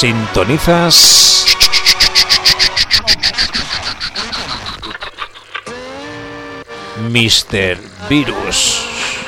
Sintonizas Mr. Virus.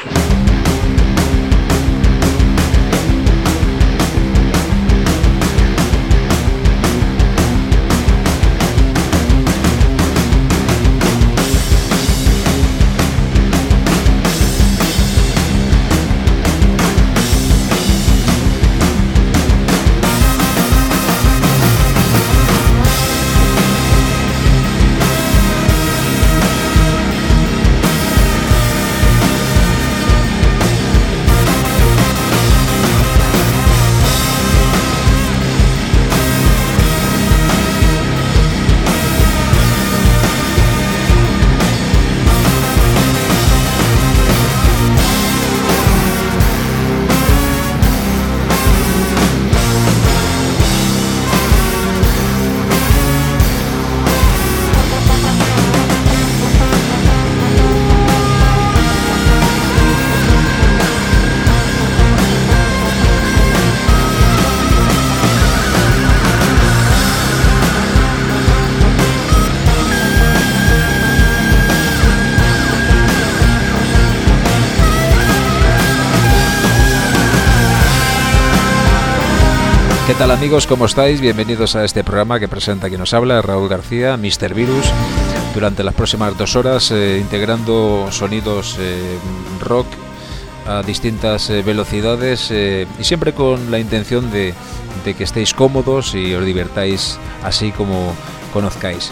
¿Qué tal amigos? ¿Cómo estáis? Bienvenidos a este programa que presenta quien nos habla, Raúl García, Mr. Virus, durante las próximas 2 horas integrando sonidos rock a distintas velocidades y siempre con la intención de que estéis cómodos y os divertáis así como conozcáis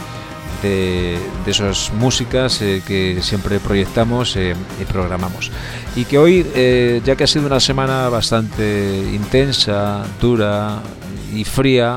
de esas músicas que siempre proyectamos y programamos. Y que hoy, ya que ha sido una semana bastante intensa, dura y fría,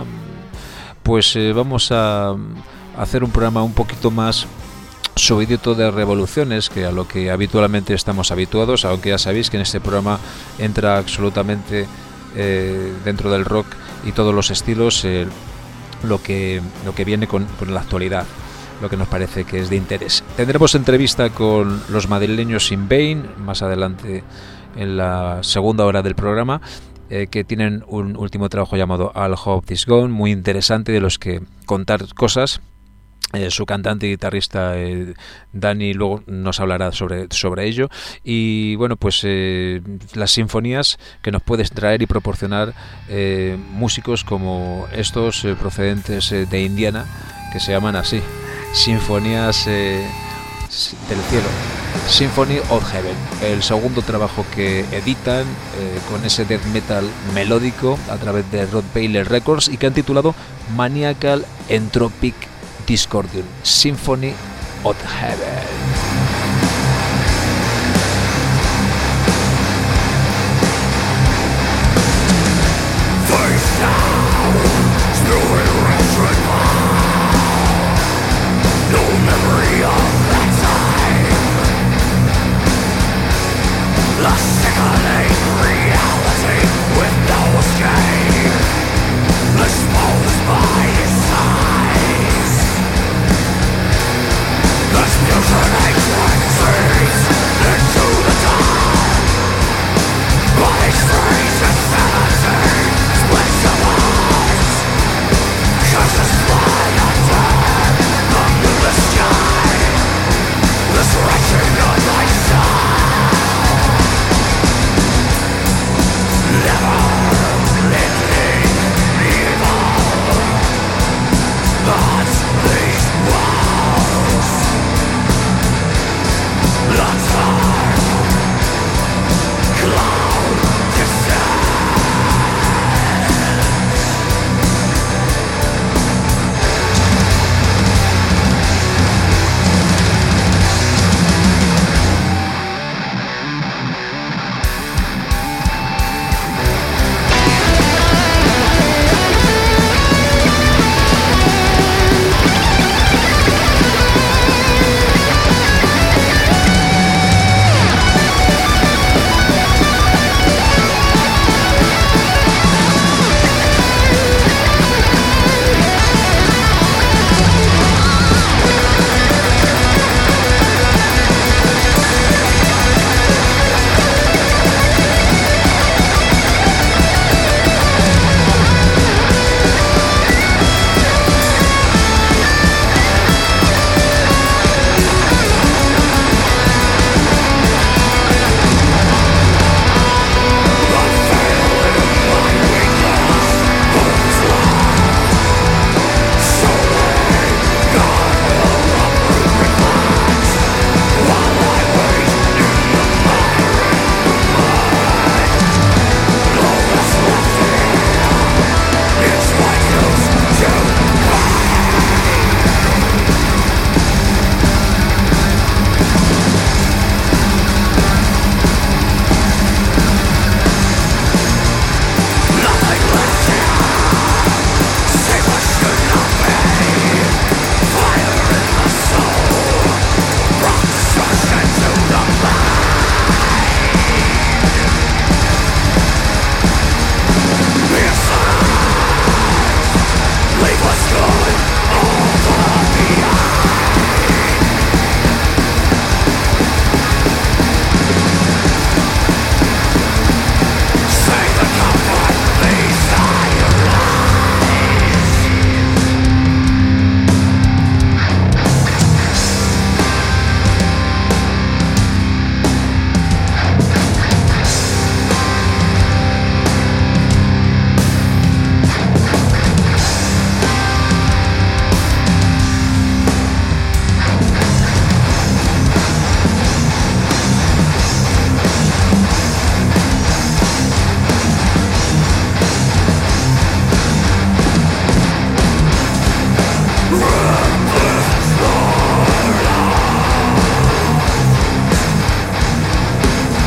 pues vamos a hacer un programa un poquito más subidito de revoluciones que a lo que habitualmente estamos habituados, aunque ya sabéis que en este programa entra absolutamente dentro del rock y todos los estilos lo que viene con la actualidad, lo que nos parece que es de interés. Tendremos entrevista con los madrileños In Vain más adelante en la segunda hora del programa, que tienen un último trabajo llamado All Hope Is Gone, muy interesante, de los que contar cosas. Su cantante y guitarrista Dani luego nos hablará sobre ello, y bueno, pues las sinfonías que nos puedes traer y proporcionar músicos como estos procedentes de Indiana, que se llaman así, Sinfonías del Cielo, Symphony of Heaven, el segundo trabajo que editan con ese death metal melódico a través de Rod Baylor Records y que han titulado Maniacal Entropic Discordium, Symphony of Heaven. Let's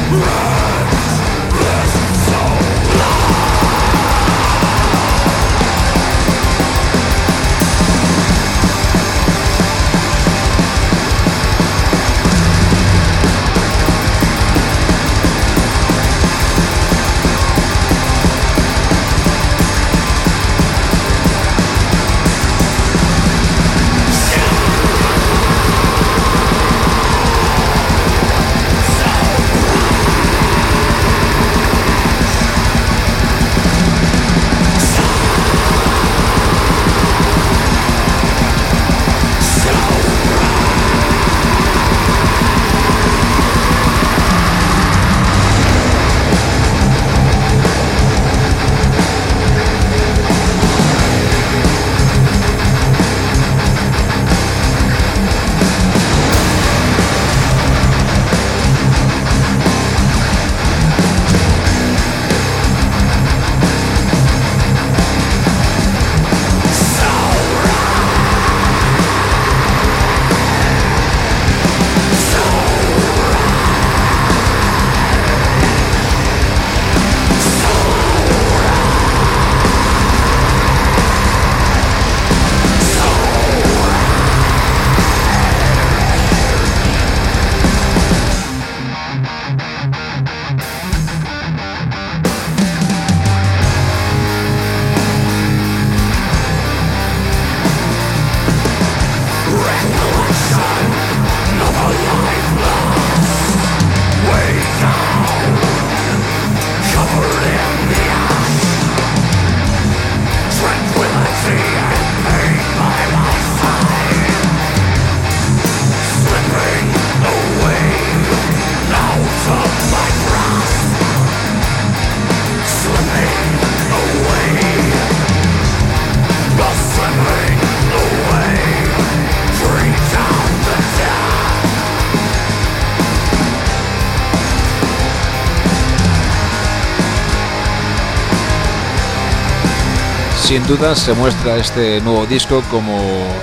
Sin duda se muestra este nuevo disco como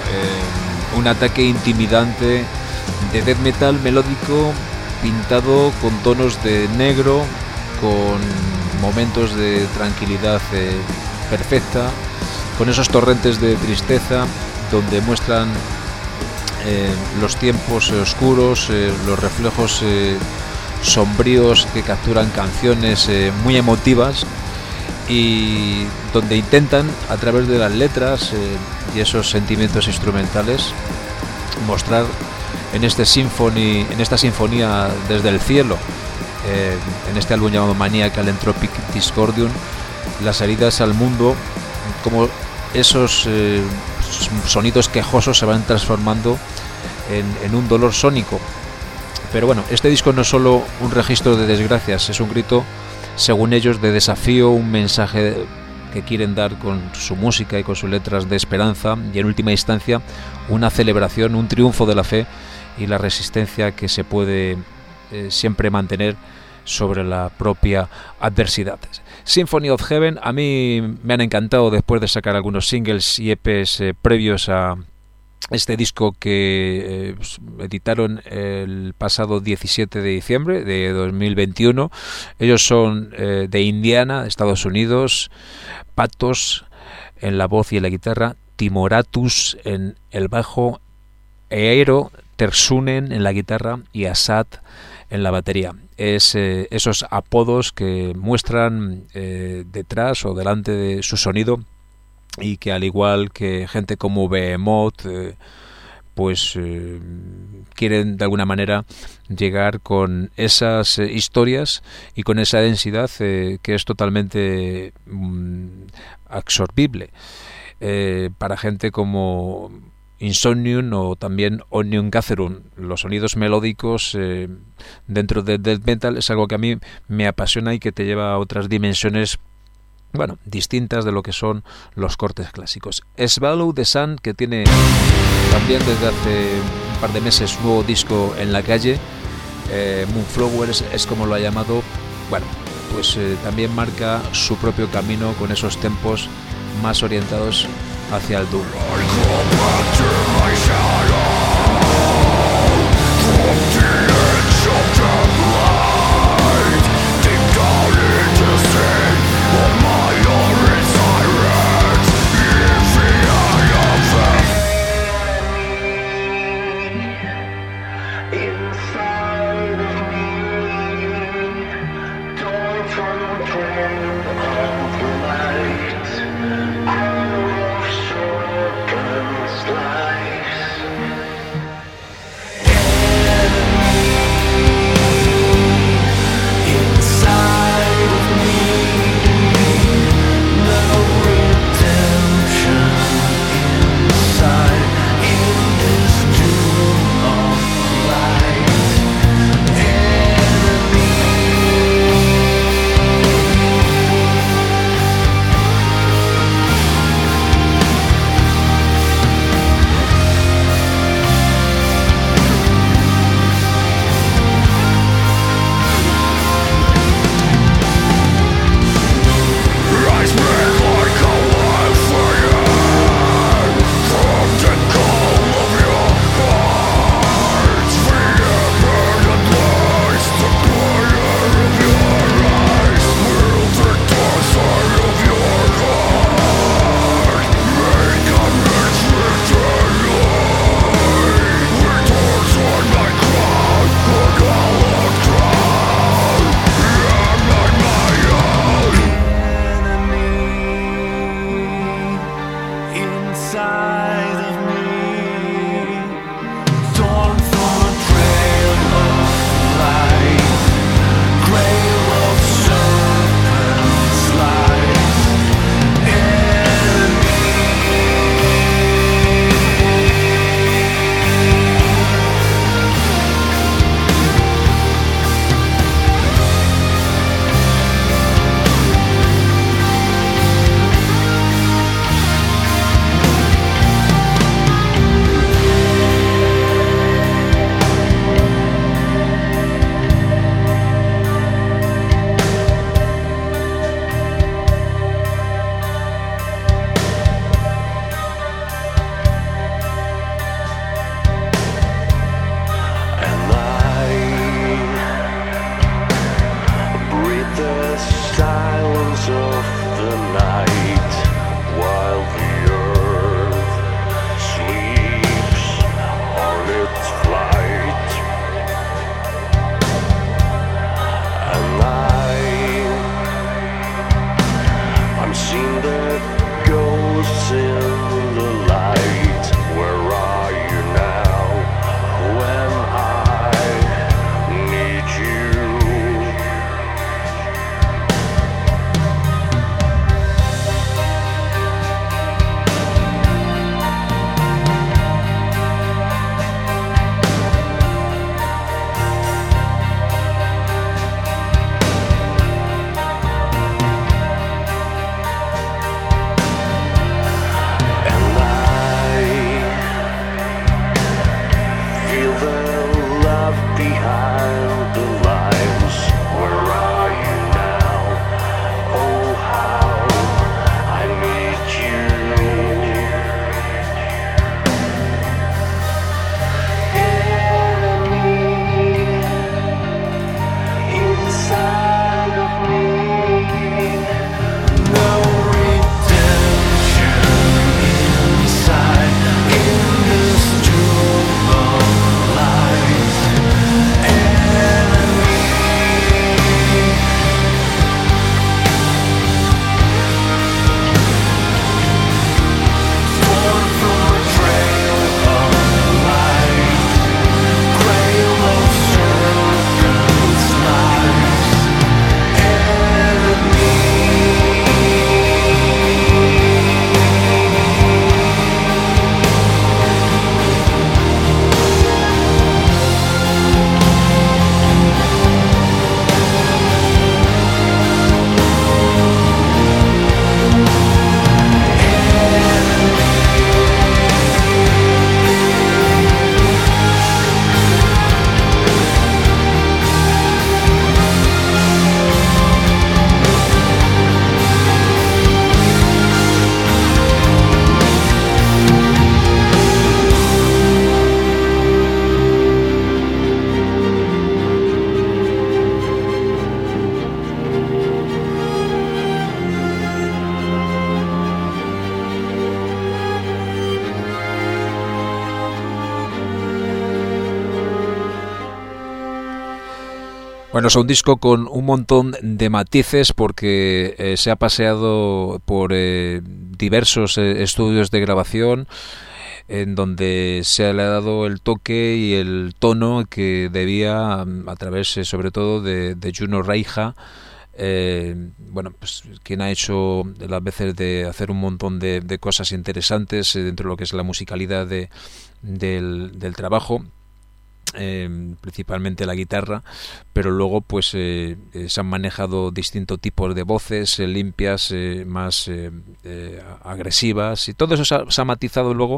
un ataque intimidante de death metal melódico pintado con tonos de negro, con momentos de tranquilidad perfecta, con esos torrentes de tristeza donde muestran los tiempos oscuros, los reflejos sombríos que capturan canciones muy emotivas, y donde intentan a través de las letras y esos sentimientos instrumentales mostrar en esta sinfonía desde el cielo, en este álbum llamado Maniacal Entropic Discordium, las heridas al mundo, como esos sonidos quejosos se van transformando en un dolor sónico. Pero bueno, este disco no es solo un registro de desgracias, es un grito, según ellos, de desafío, un mensaje que quieren dar con su música y con sus letras de esperanza, y en última instancia una celebración, un triunfo de la fe y la resistencia que se puede siempre mantener sobre la propia adversidad. Symphony of Heaven a mí me han encantado después de sacar algunos singles y EPs previos a este disco que editaron el pasado 17 de diciembre de 2021. Ellos son de Indiana, Estados Unidos. Patos en la voz y en la guitarra, Timoratus en el bajo, Eero Tersunen en la guitarra y Asad en la batería. Es esos apodos que muestran detrás o delante de su sonido, y que al igual que gente como Behemoth quieren de alguna manera llegar con esas historias y con esa densidad que es totalmente absorbible para gente como Insomnium o también Omnium Gatherum. Los sonidos melódicos dentro del death metal es algo que a mí me apasiona y que te lleva a otras dimensiones, bueno, distintas de lo que son los cortes clásicos. Swallow the Sun, que tiene también desde hace un par de meses nuevo disco en la calle, Moonflowers es como lo ha llamado. Bueno, pues también marca su propio camino con esos tempos más orientados hacia el doom. Inside in this doom of light. Bueno, es un disco con un montón de matices porque se ha paseado por diversos estudios de grabación en donde se le ha dado el toque y el tono que debía a través sobre todo de Juno Reija, bueno, pues quien ha hecho las veces de hacer un montón de cosas interesantes dentro de lo que es la musicalidad del trabajo. Principalmente la guitarra, pero luego pues se han manejado distintos tipos de voces limpias, más agresivas, y todo eso se ha matizado luego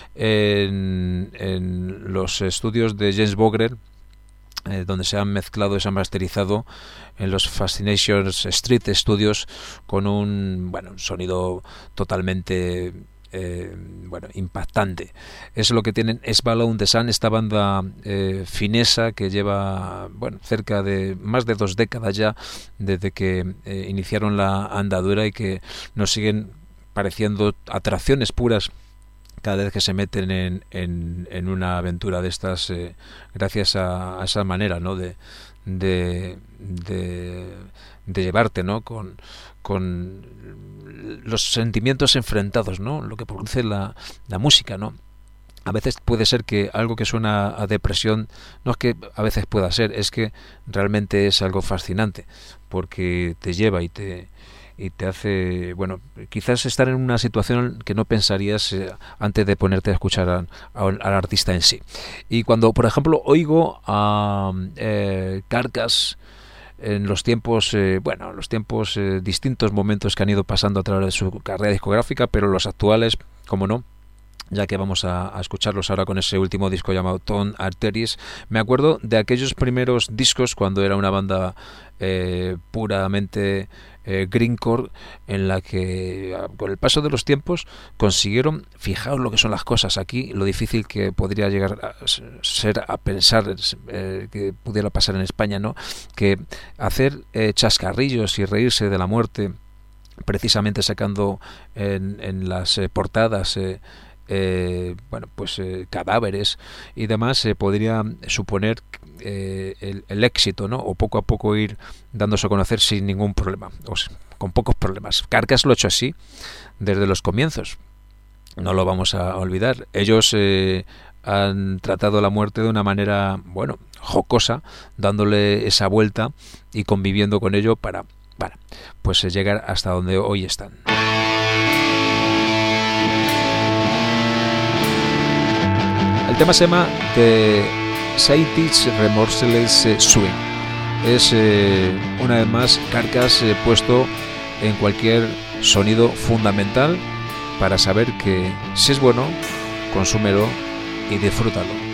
en los estudios de James Bogrer, donde se han mezclado y se han masterizado en los Fascination Street Studios con un sonido totalmente impactante. Es lo que tienen Svalbard the Sun, esta banda finesa que lleva cerca de más de 2 décadas ya desde que iniciaron la andadura, y que nos siguen pareciendo atracciones puras cada vez que se meten en una aventura de estas, gracias a esa manera, ¿no?, de llevarte, ¿no?, con los sentimientos enfrentados, ¿no?, lo que produce la música, ¿no? A veces puede ser que algo que suena a depresión, no es que a veces pueda ser, es que realmente es algo fascinante, porque te lleva y te hace, quizás estar en una situación que no pensarías antes de ponerte a escuchar al artista en sí. Y cuando, por ejemplo, oigo a Carcass en los tiempos, distintos momentos que han ido pasando a través de su carrera discográfica, pero los actuales, como no, ya que vamos a escucharlos ahora con ese último disco llamado Tone Arteries. Me acuerdo de aquellos primeros discos cuando era una banda puramente greencore, en la que con el paso de los tiempos consiguieron, fijaos lo que son las cosas aquí, lo difícil que podría llegar a ser a pensar que pudiera pasar en España, ¿no?, que hacer chascarrillos y reírse de la muerte, precisamente sacando en las portadas cadáveres y demás, podría suponer el éxito, ¿no?, o poco a poco ir dándose a conocer sin ningún problema, con pocos problemas. Carcass lo ha hecho así desde los comienzos, no lo vamos a olvidar. Ellos han tratado la muerte de una manera, jocosa, dándole esa vuelta y conviviendo con ello para llegar hasta donde hoy están. El tema se llama The Saints Remorseless Swing. Es una vez más Carcass puesto en cualquier sonido fundamental para saber que si es bueno, consúmelo y disfrútalo.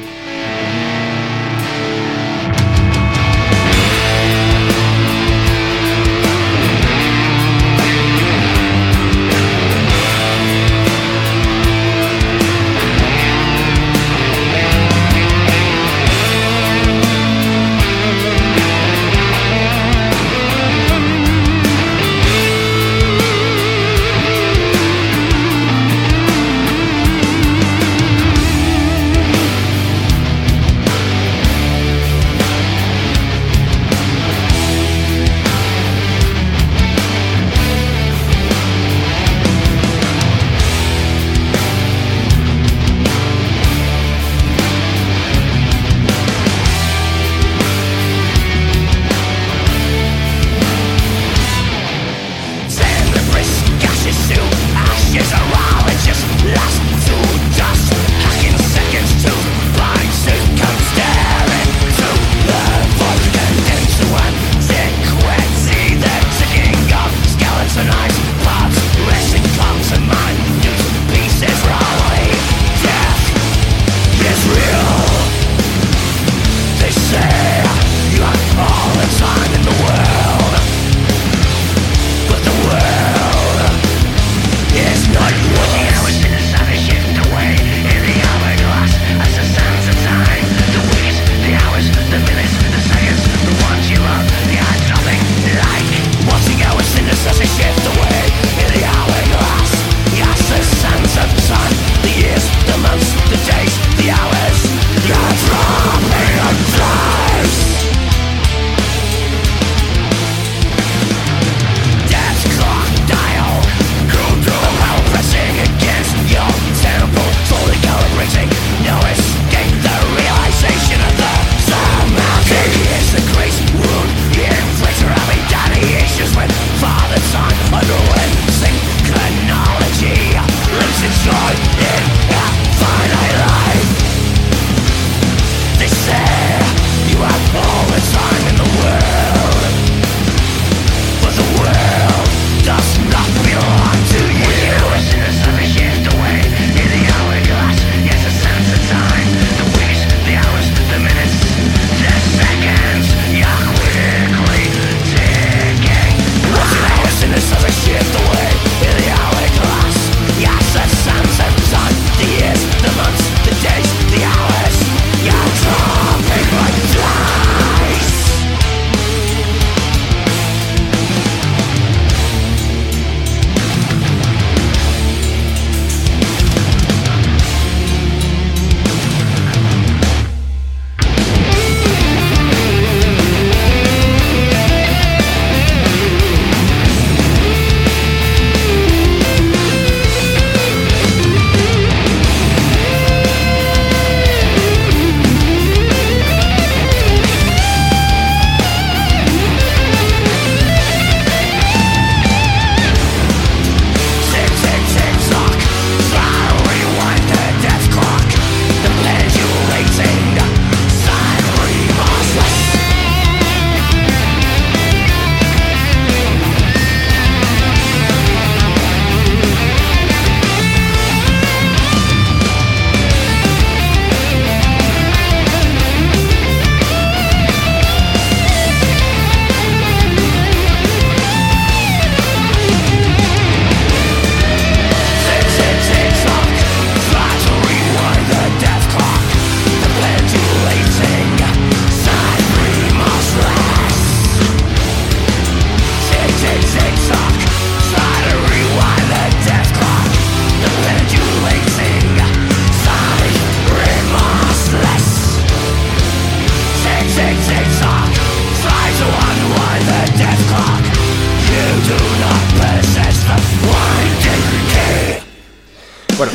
Bueno,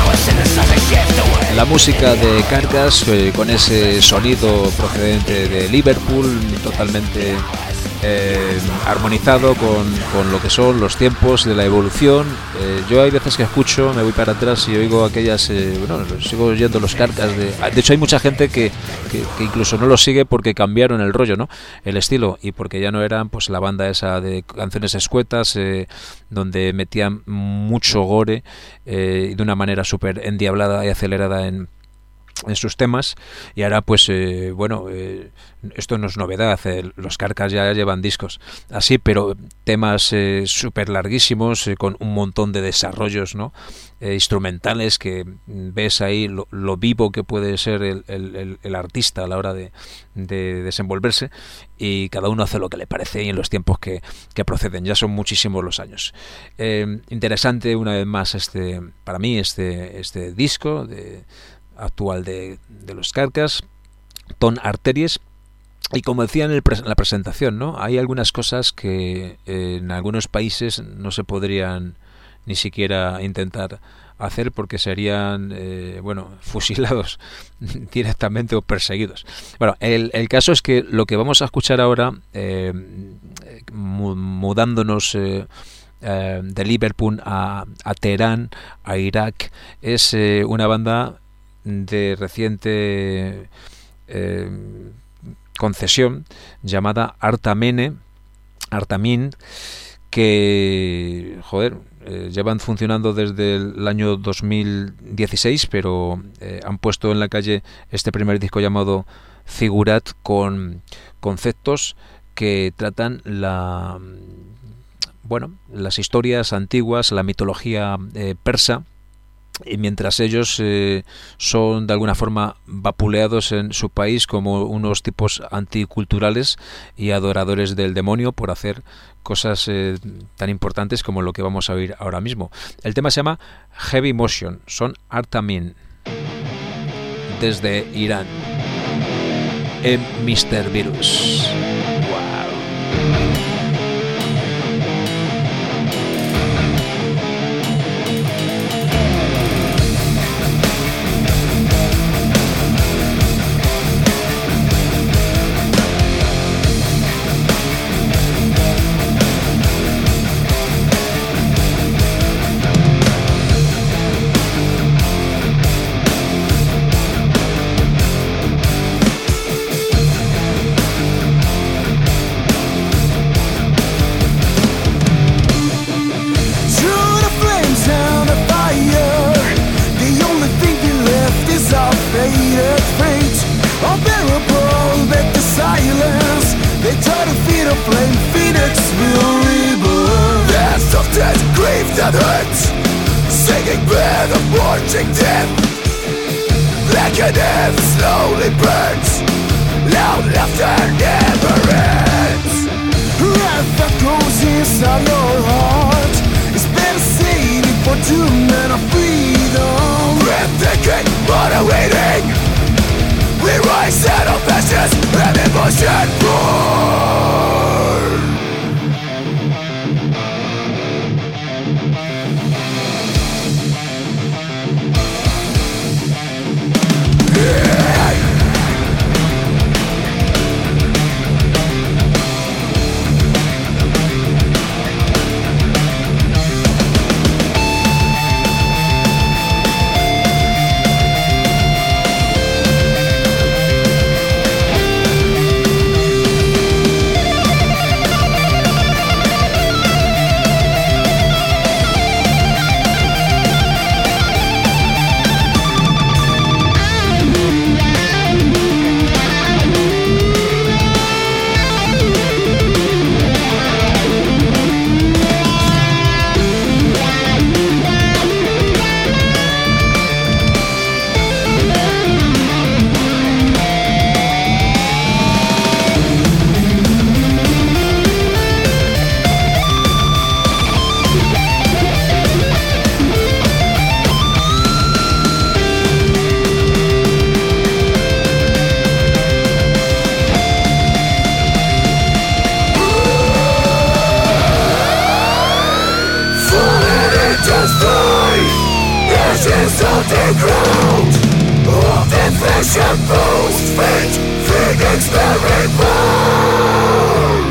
la música de Carcass con ese sonido procedente de Liverpool, totalmente armonizado con lo que son los tiempos de la evolución. Yo hay veces que escucho, me voy para atrás y oigo aquellas, sigo oyendo los Carcass. De hecho hay mucha gente que incluso no los sigue porque cambiaron el rollo, ¿no? El estilo, y porque ya no eran pues la banda esa de canciones escuetas donde metían mucho gore y de una manera súper endiablada y acelerada en sus temas. Y ahora pues esto no es novedad, los Carcass ya llevan discos así, pero temas súper larguísimos, con un montón de desarrollos, ¿no? Instrumentales, que ves ahí lo vivo que puede ser el artista a la hora de desenvolverse, y cada uno hace lo que le parece y en los tiempos que proceden. Ya son muchísimos los años. Interesante una vez más para mí este disco actual de los Carcass, Ton Arteries. Y como decía en la presentación, ¿no? Hay algunas cosas que en algunos países no se podrían ni siquiera intentar hacer porque serían fusilados directamente o perseguidos. Bueno, el caso es que lo que vamos a escuchar ahora, mudándonos de Liverpool a Teherán, a Irak, es una banda de reciente concesión llamada Artamin, que llevan funcionando desde el año 2016, pero han puesto en la calle este primer disco llamado Figurat, con conceptos que tratan las historias antiguas, la mitología persa. Y mientras ellos son de alguna forma vapuleados en su país como unos tipos anticulturales y adoradores del demonio por hacer cosas tan importantes como lo que vamos a oír ahora mismo. El tema se llama Heavy Motion, son Artamin, desde Irán, en Mr. Virus. Wow. ground of the fashion post fate, Phoenix very born.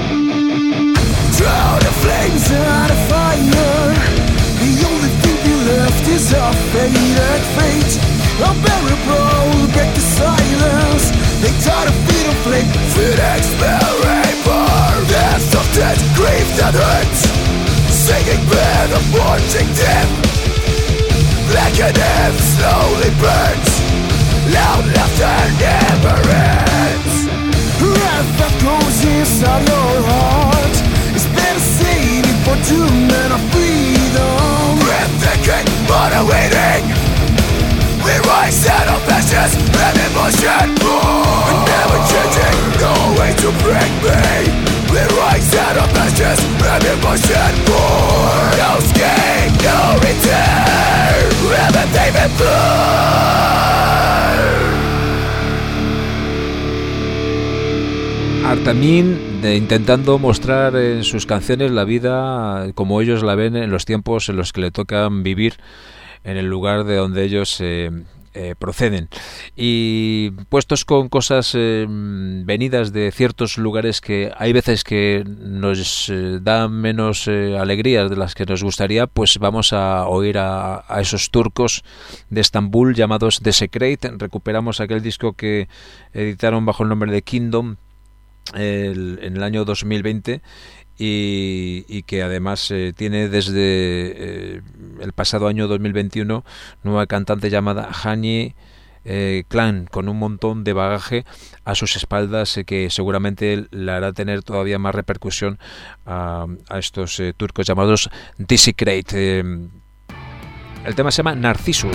Draw the flames out of fire. The only thing you left is a faded fate. Unbearable, break the silence. They try to feed a flame. Phoenix very born. Death of death, grief that hurts. Singing bed of watching them. Black and death slowly burns. Loud laughter never ends. Wrath that goes inside your heart is better saved for doom and a freedom. Breathtaking but awaiting. We rise out of ashes and emotion born. Never changing, no way to break me. We rise out of ashes and emotion born. No escape, no return. Everything been born. Artamine intentando mostrar en sus canciones la vida como ellos la ven en los tiempos en los que le tocan vivir en el lugar de donde ellos proceden, y puestos con cosas venidas de ciertos lugares que hay veces que nos dan menos alegrías de las que nos gustaría, pues vamos a oír a esos turcos de Estambul llamados The Secret. Recuperamos aquel disco que editaron bajo el nombre de Kingdom en el año 2020 y que además tiene desde el pasado año 2021 nueva cantante llamada Hani Clan, con un montón de bagaje a sus espaldas que seguramente le hará tener todavía más repercusión a estos turcos llamados The Secret. El tema se llama Narcissus.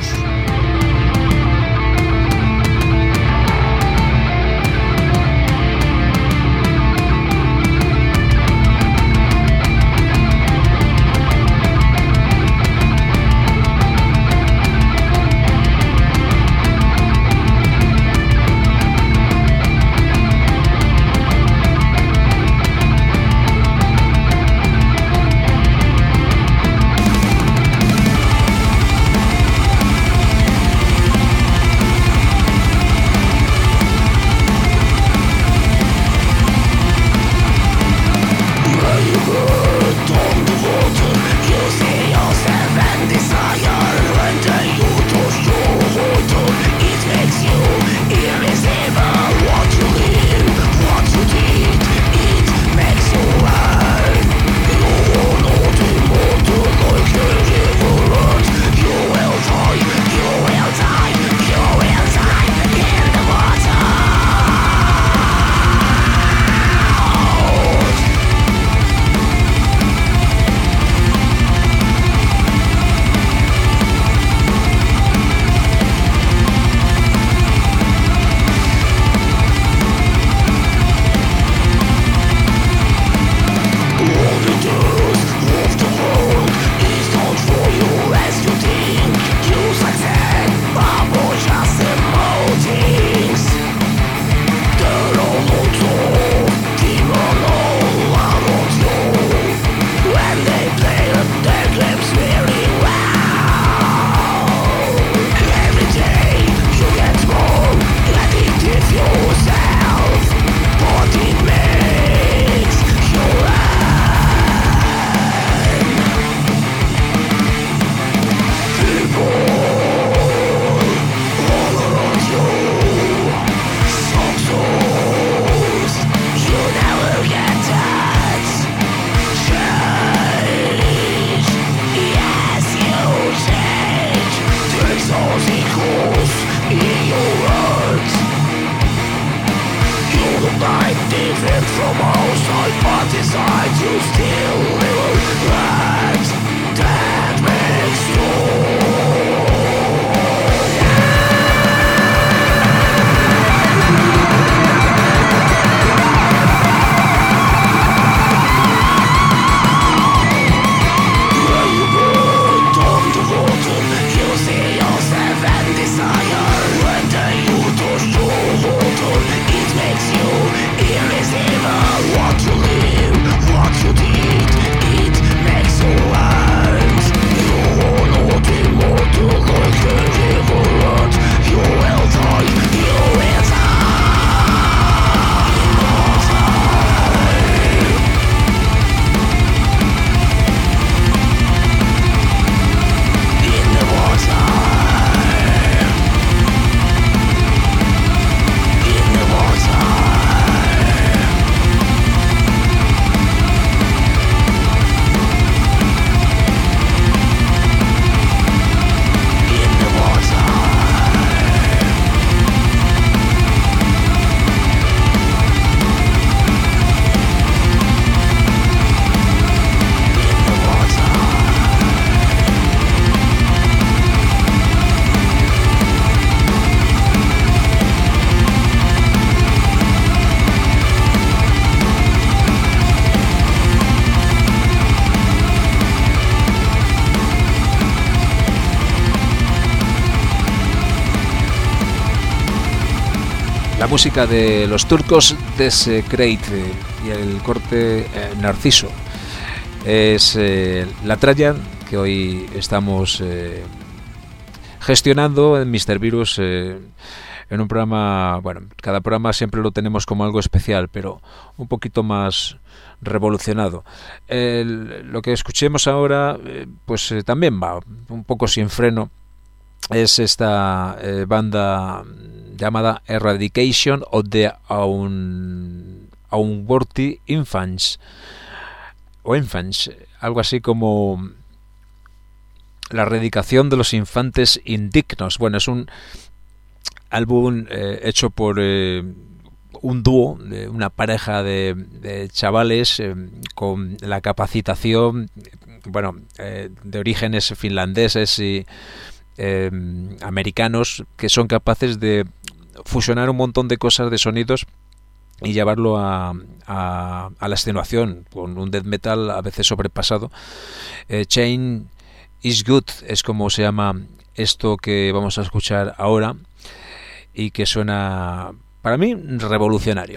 What you live, what you did, it makes you música de los turcos Desecrate y el corte Narciso. Es la tralla que hoy estamos gestionando en Mr. Virus en un programa, bueno, cada programa siempre lo tenemos como algo especial, pero un poquito más revolucionado. Lo que escuchemos ahora, pues también va un poco sin freno. Es esta banda llamada Eradication of the Unworthy Infants, o Infants, algo así como la erradicación de los infantes indignos. Bueno, es un álbum hecho por un dúo, una pareja de chavales con la capacitación, bueno, de orígenes finlandeses y americanos, que son capaces de fusionar un montón de cosas, de sonidos, y llevarlo a la extenuación con un death metal a veces sobrepasado. Change is Good es como se llama esto que vamos a escuchar ahora, y que suena para mí revolucionario.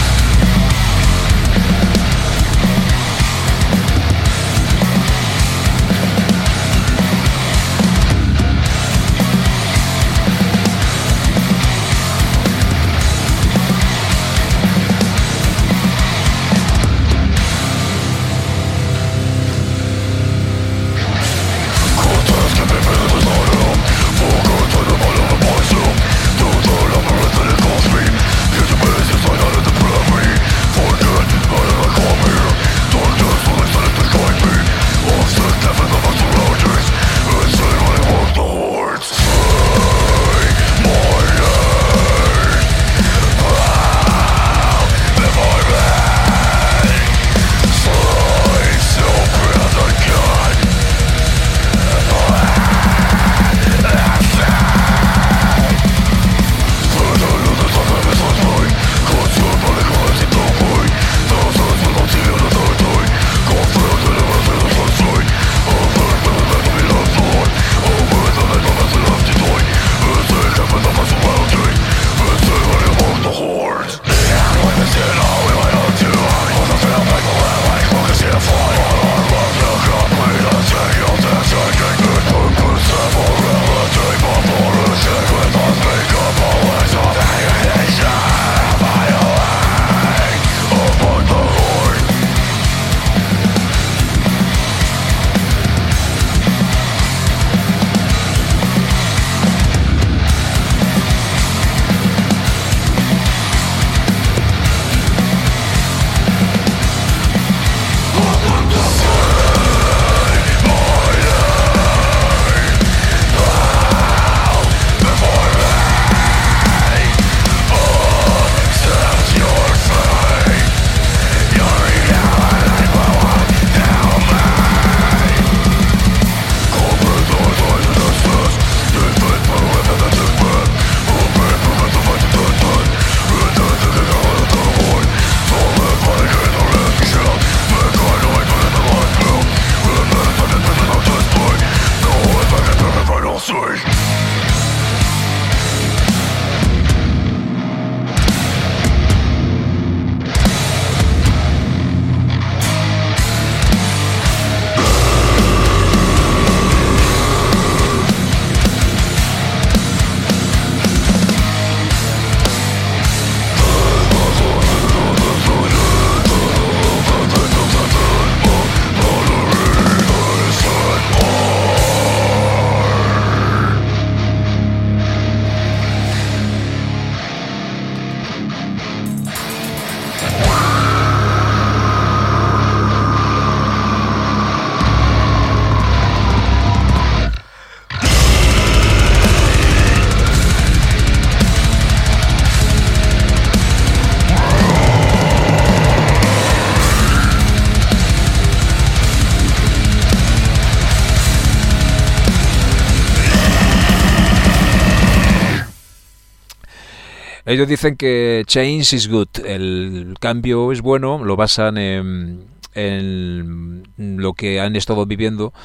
Ellos dicen que change is good, el cambio es bueno, lo basan en lo que han estado viviendo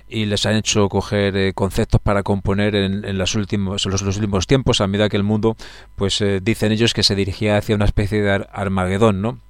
y les han hecho coger conceptos para componer en los últimos tiempos, a medida que el mundo, pues dicen ellos que se dirigía hacia una especie de Armagedón, ¿no?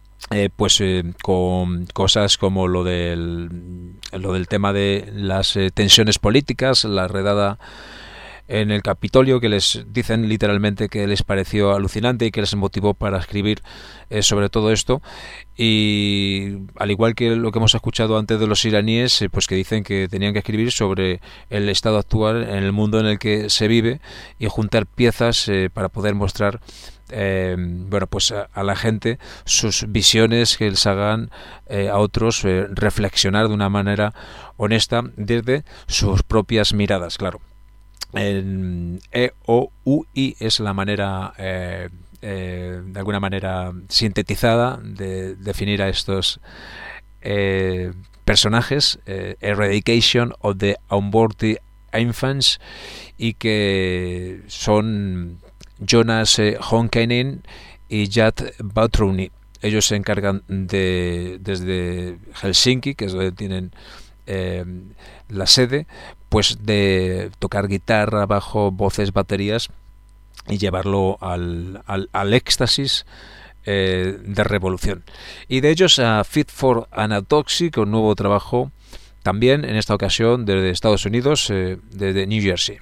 Con cosas como lo del tema de las tensiones políticas, la redada en el Capitolio, que les dicen literalmente que les pareció alucinante y que les motivó para escribir sobre todo esto, y al igual que lo que hemos escuchado antes de los iraníes, pues que dicen que tenían que escribir sobre el estado actual en el mundo en el que se vive y juntar piezas para poder mostrar pues a la gente sus visiones, que les hagan a otros reflexionar de una manera honesta desde sus propias miradas, claro. En EOUI es la manera de alguna manera sintetizada de definir a estos personajes, Eradication of the Unborn Infants, y que son Jonas Honkanen y Jad Batrouni. Ellos se encargan desde Helsinki, que es donde tienen la sede, pues de tocar guitarra, bajo, voces, baterías y llevarlo al éxtasis de revolución. Y de ellos a Fit for Anatoxy, con un nuevo trabajo también, en esta ocasión desde Estados Unidos, desde New Jersey.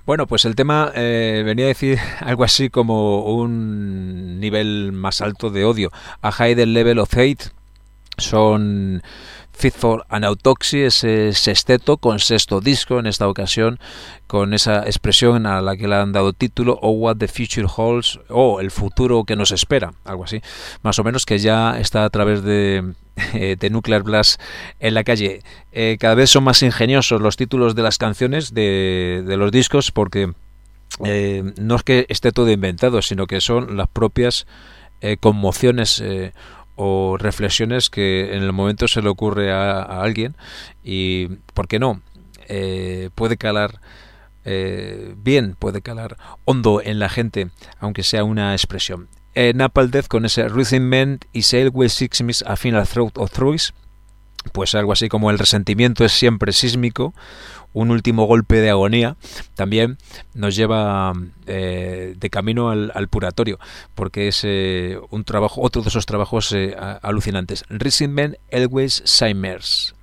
Bueno, pues el tema venía a decir algo así como un nivel más alto de odio. A higher level of hate son Fit for an Autopsy, ese sexteto con sexto disco en esta ocasión, con esa expresión a la que le han dado título, o What the Future Holds, o el futuro que nos espera, algo así, más o menos, que ya está a través de Nuclear Blast en la calle. Cada vez son más ingeniosos los títulos de las canciones de los discos, porque no es que esté todo inventado, sino que son las propias conmociones o reflexiones que en el momento se le ocurre a alguien, y ¿por qué no? Puede calar bien, puede calar hondo en la gente, aunque sea una expresión. Napalm Death con ese Resentment y Sail Will Six Miss a Final Throat of Truth, pues algo así como el resentimiento es siempre sísmico, un último golpe de agonía, también nos lleva de camino al purgatorio, porque es un trabajo, otro de esos trabajos alucinantes. Resentment, Always Simers.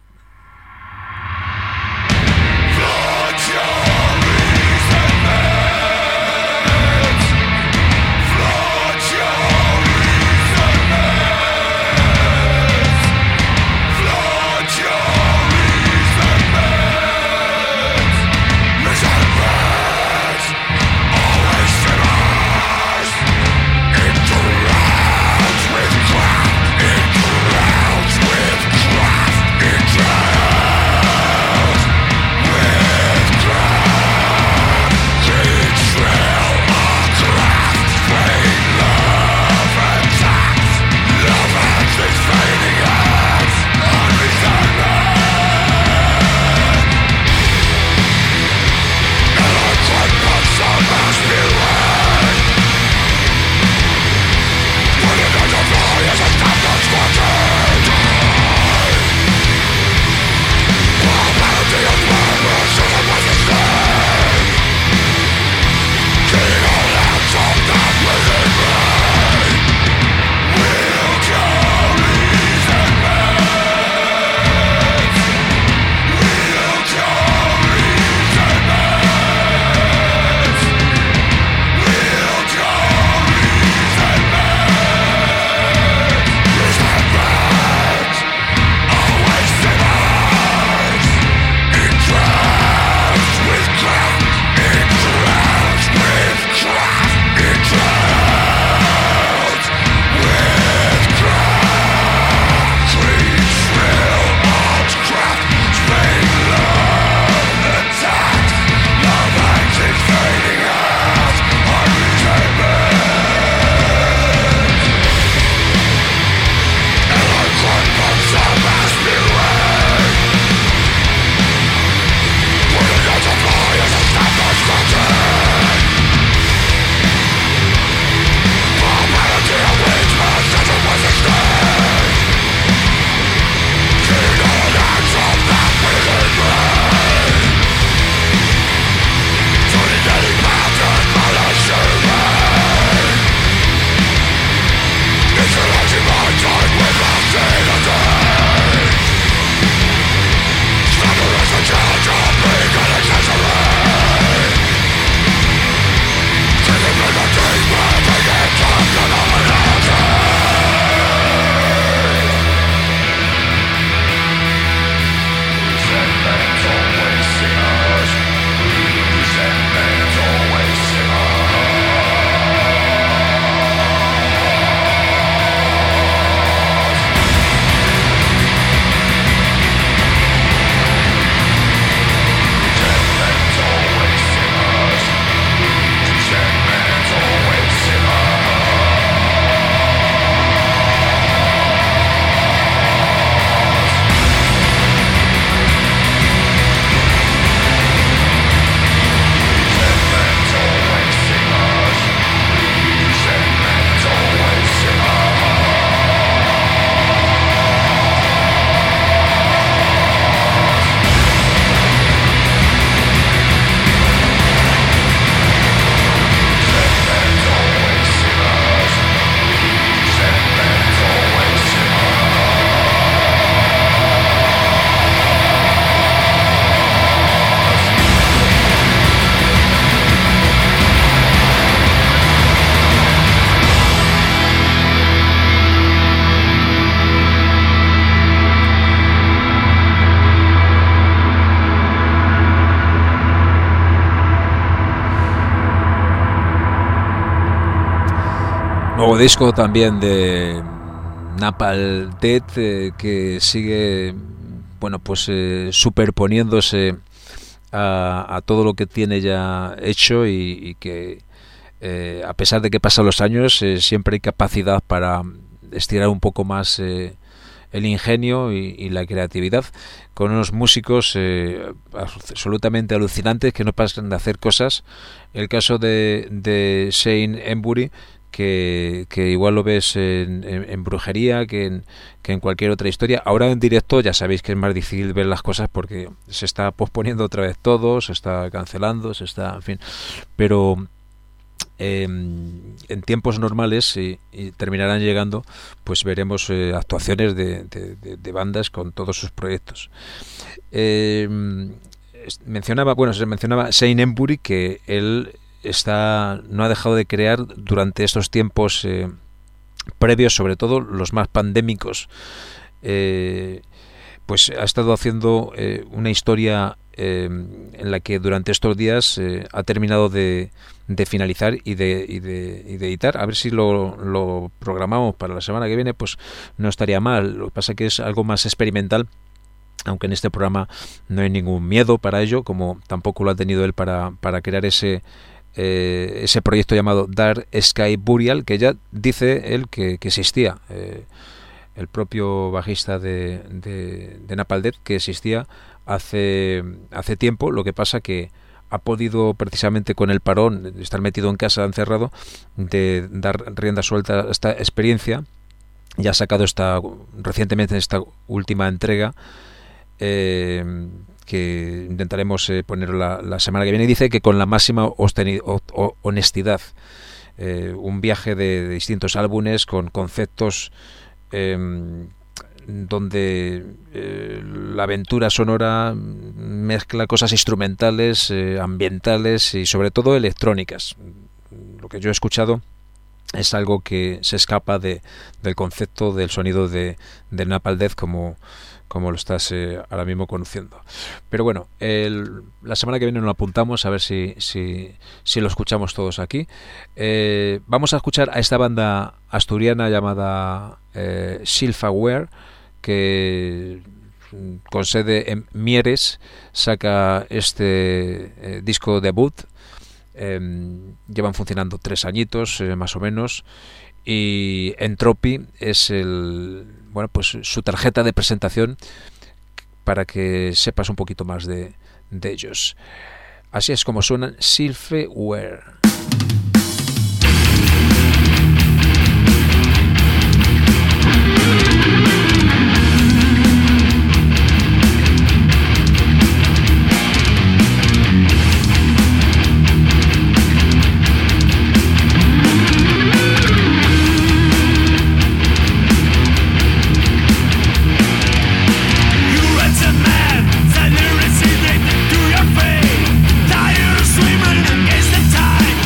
It's Nuevo disco también de Napalm Death, que sigue, bueno, pues superponiéndose a todo lo que tiene ya hecho y que a pesar de que pasan los años, siempre hay capacidad para estirar un poco más el ingenio y la creatividad, con unos músicos absolutamente alucinantes que no pasan de hacer cosas. El caso de Shane Embury, que igual lo ves en Brujería que en cualquier otra historia. Ahora en directo ya sabéis que es más difícil ver las cosas porque se está posponiendo otra vez todo, se está cancelando, en fin, pero en tiempos normales y terminarán llegando, pues veremos actuaciones de bandas con todos sus proyectos. Se mencionaba Shane Embury, que él no ha dejado de crear durante estos tiempos previos, sobre todo los más pandémicos. Pues ha estado haciendo una historia en la que durante estos días ha terminado de finalizar y de editar. A ver si lo programamos para la semana que viene, pues no estaría mal. Lo que pasa es que es algo más experimental, aunque en este programa no hay ningún miedo para ello, como tampoco lo ha tenido él para crear ese proyecto llamado Dark Sky Burial, que ya dice él que existía, el propio bajista de Napalm Death, que existía hace tiempo. Lo que pasa que ha podido, precisamente con el parón, de estar metido en casa encerrado, de dar rienda suelta a esta experiencia. Ya ha sacado recientemente esta última entrega, que intentaremos poner la semana que viene. Y dice que con la máxima honestidad, un viaje de distintos álbumes con conceptos donde la aventura sonora mezcla cosas instrumentales, ambientales y sobre todo electrónicas. Lo que yo he escuchado es algo que se escapa del concepto del sonido de Napalm Death como lo estás ahora mismo conociendo. Pero bueno, la semana que viene nos lo apuntamos, a ver si lo escuchamos todos aquí. Vamos a escuchar a esta banda asturiana llamada Silverware, que con sede en Mieres saca este disco debut. Llevan funcionando 3 añitos más o menos, y Entropy es pues su tarjeta de presentación para que sepas un poquito más de ellos. Así es como suenan Silverware. Tired of swimming against the tide.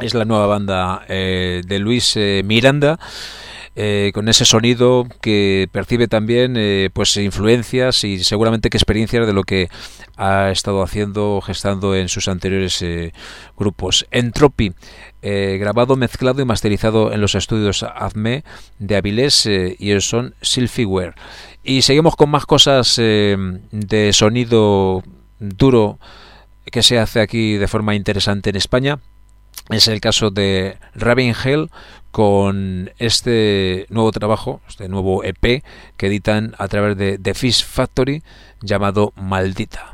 es la nueva banda de Luis Miranda, con ese sonido que percibe también pues influencias y seguramente que experiencias de lo que ha estado haciendo, gestando en sus anteriores grupos. Entropy, grabado, mezclado y masterizado en los estudios AZME de Avilés y el son Silphyware. Y seguimos con más cosas de sonido duro que se hace aquí de forma interesante en España. Es el caso de Raven Hell con este nuevo trabajo, este nuevo EP que editan a través de The Fish Factory llamado Maldita.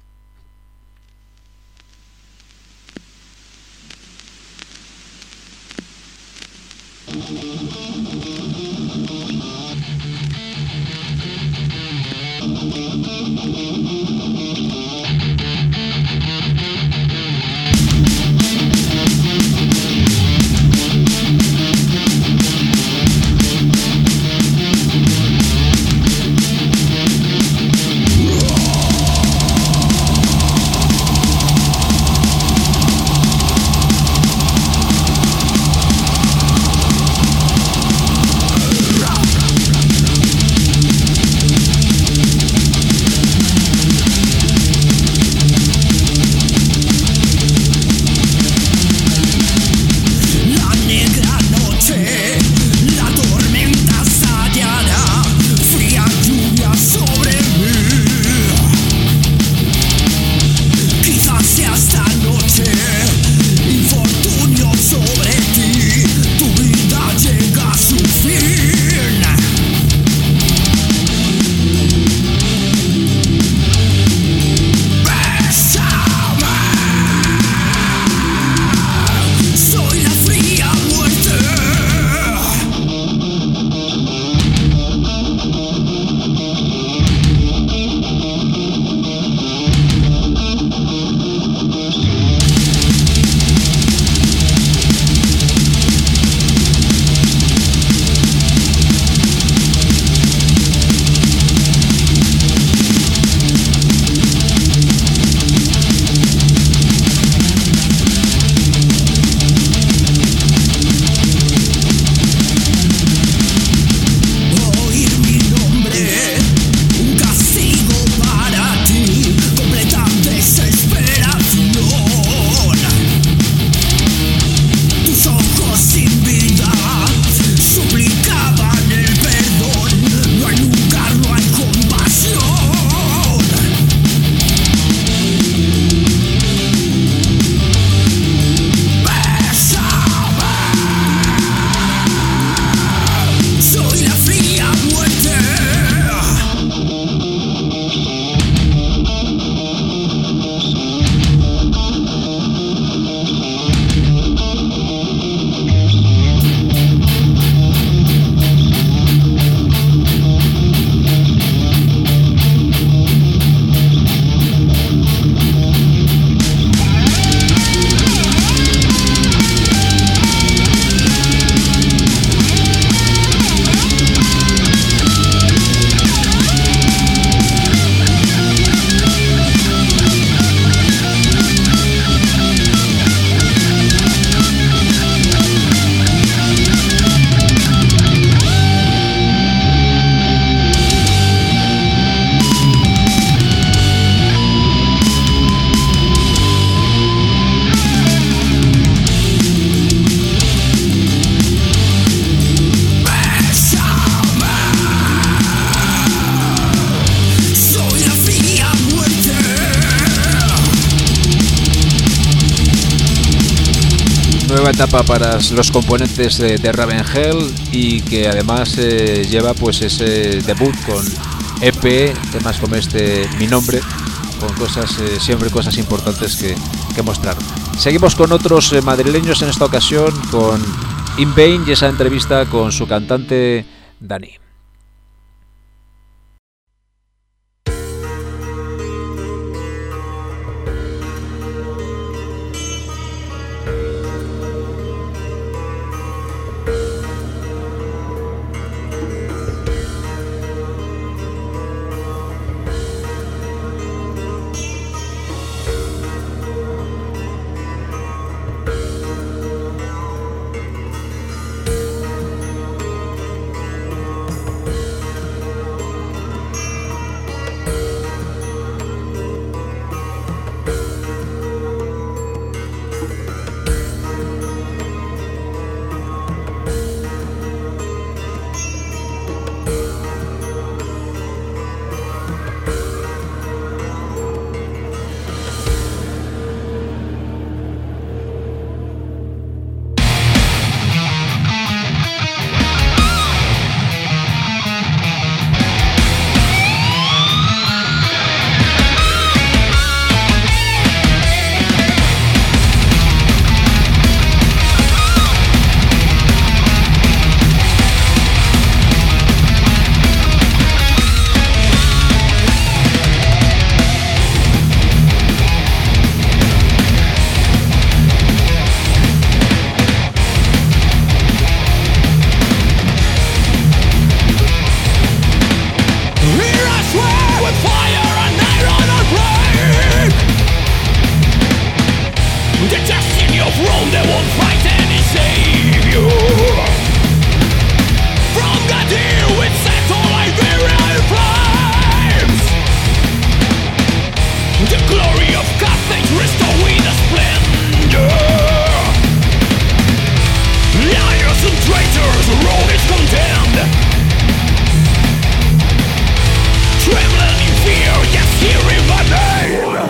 Nueva etapa para los componentes de Raven Hell y que además lleva pues ese debut con EP, temas como este Mi Nombre, con cosas siempre cosas importantes que mostrar. Seguimos con otros madrileños, en esta ocasión con In Vain y esa entrevista con su cantante Dani. throne they won't fight any savior. From God here with set all Iberian flames. The glory of Carthage restore with a splendor. Liars and traitors, Rome is condemned. Trembling in fear, yes, hearing my name.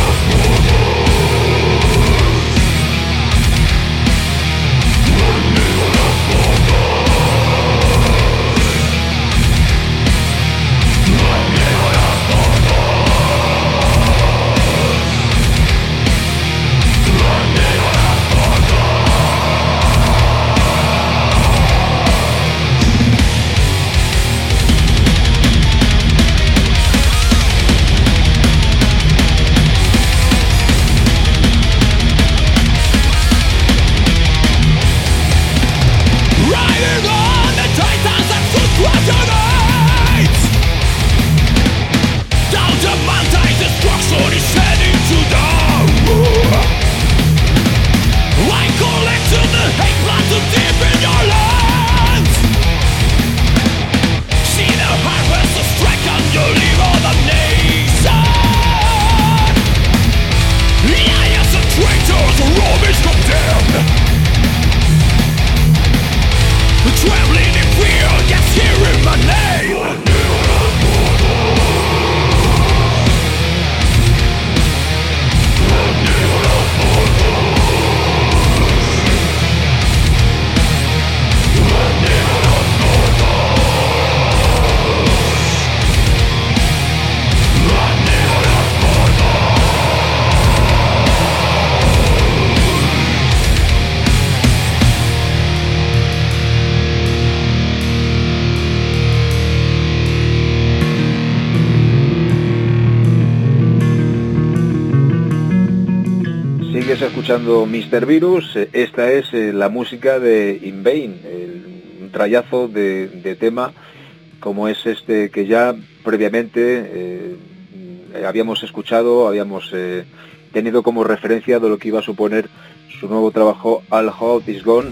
Escuchando Mr. Virus, esta es la música de In Vain, un trayazo de tema como es este que ya previamente habíamos escuchado, habíamos tenido como referencia de lo que iba a suponer su nuevo trabajo All Hope Is Gone.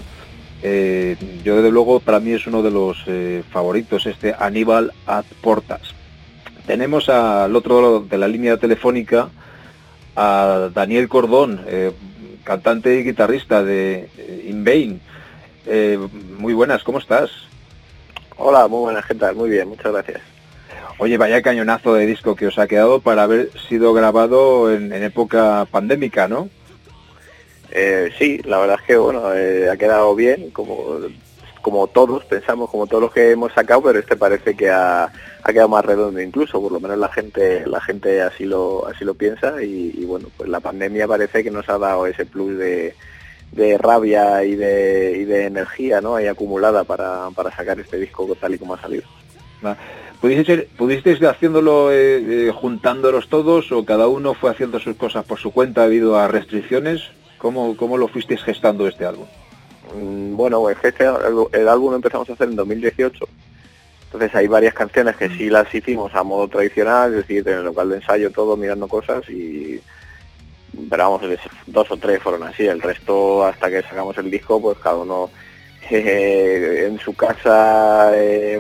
Yo desde luego para mí es uno de los favoritos, este Aníbal at Portas. Tenemos al otro lado de la línea telefónica a Daniel Cordón, cantante y guitarrista de In Vain. Muy buenas, ¿cómo estás? Hola, muy buenas, ¿qué tal? Muy bien, muchas gracias. Oye, vaya cañonazo de disco que os ha quedado para haber sido grabado en época pandémica, ¿no? Sí, la verdad es que bueno, ha quedado bien, como todos pensamos, como todos los que hemos sacado, pero este parece que ha quedado más redondo incluso, por lo menos la gente así lo piensa y bueno, pues la pandemia parece que nos ha dado ese plus de rabia y de energía, ¿no? Ahí acumulada para sacar este disco tal y como ha salido. ¿Pudisteis haciéndolo juntándolos todos o cada uno fue haciendo sus cosas por su cuenta debido a restricciones? ¿Cómo lo fuisteis gestando este álbum? Bueno, pues el álbum lo empezamos a hacer en 2018, entonces hay varias canciones que sí las hicimos a modo tradicional, es decir, en el local de ensayo todo mirando cosas pero vamos, 2 o 3 fueron así, el resto hasta que sacamos el disco pues cada uno en su casa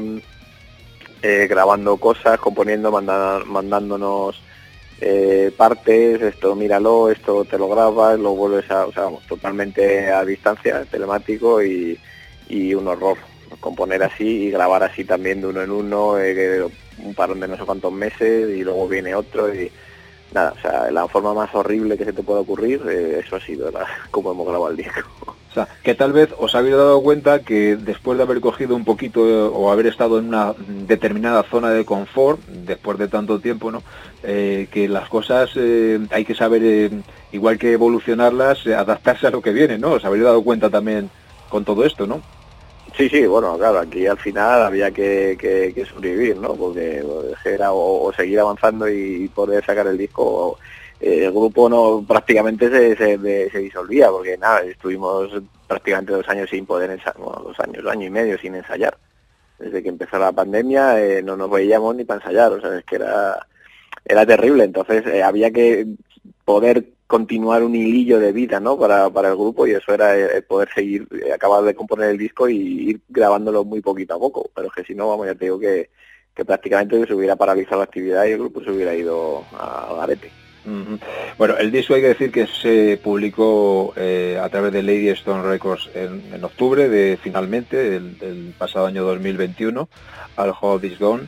grabando cosas, componiendo, mandándonos partes, esto míralo, esto te lo grabas, lo vuelves o sea, vamos, totalmente a distancia, telemático y un horror componer así y grabar así también de uno en uno, un parón de no sé cuántos meses y luego viene otro y nada, o sea, la forma más horrible que se te puede ocurrir, eso ha sido como hemos grabado el disco. O sea, que tal vez os habéis dado cuenta que después de haber cogido un poquito o haber estado en una determinada zona de confort, después de tanto tiempo, ¿no? Que las cosas hay que saber, igual que evolucionarlas, adaptarse a lo que viene, ¿no? Os habéis dado cuenta también con todo esto, ¿no? Sí, bueno, claro, aquí al final había que sobrevivir, ¿no? Porque era o seguir avanzando y poder sacar el disco. El grupo no prácticamente se disolvía, porque nada, estuvimos prácticamente 2 años sin poder ensayar, bueno, 2 años, 1 año y medio sin ensayar. Desde que empezó la pandemia no nos veíamos ni para ensayar, o sea, es que era terrible, entonces había que poder continuar un hilillo de vida, ¿no? Para el grupo, y eso era el poder seguir, acabar de componer el disco y ir grabándolo muy poquito a poco, pero es que si no, vamos, ya te digo que prácticamente se hubiera paralizado la actividad y el grupo se hubiera ido a garete. Bueno, el disco hay que decir que se publicó a través de Lady Stone Records en octubre finalmente del pasado año 2021, All Hope Is Gone,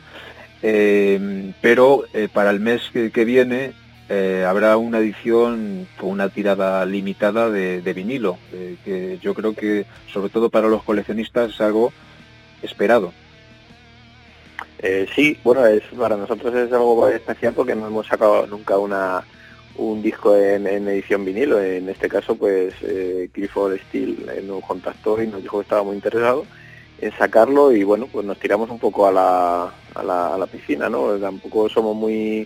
pero para el mes que viene habrá una edición con una tirada limitada de vinilo, que yo creo que sobre todo para los coleccionistas es algo esperado. Sí, bueno, para nosotros es algo especial porque no hemos sacado nunca un disco en edición vinilo. En este caso, pues Clifford Steele nos contactó y nos dijo que estaba muy interesado en sacarlo, y bueno, pues nos tiramos un poco a la piscina, ¿no? Tampoco somos muy...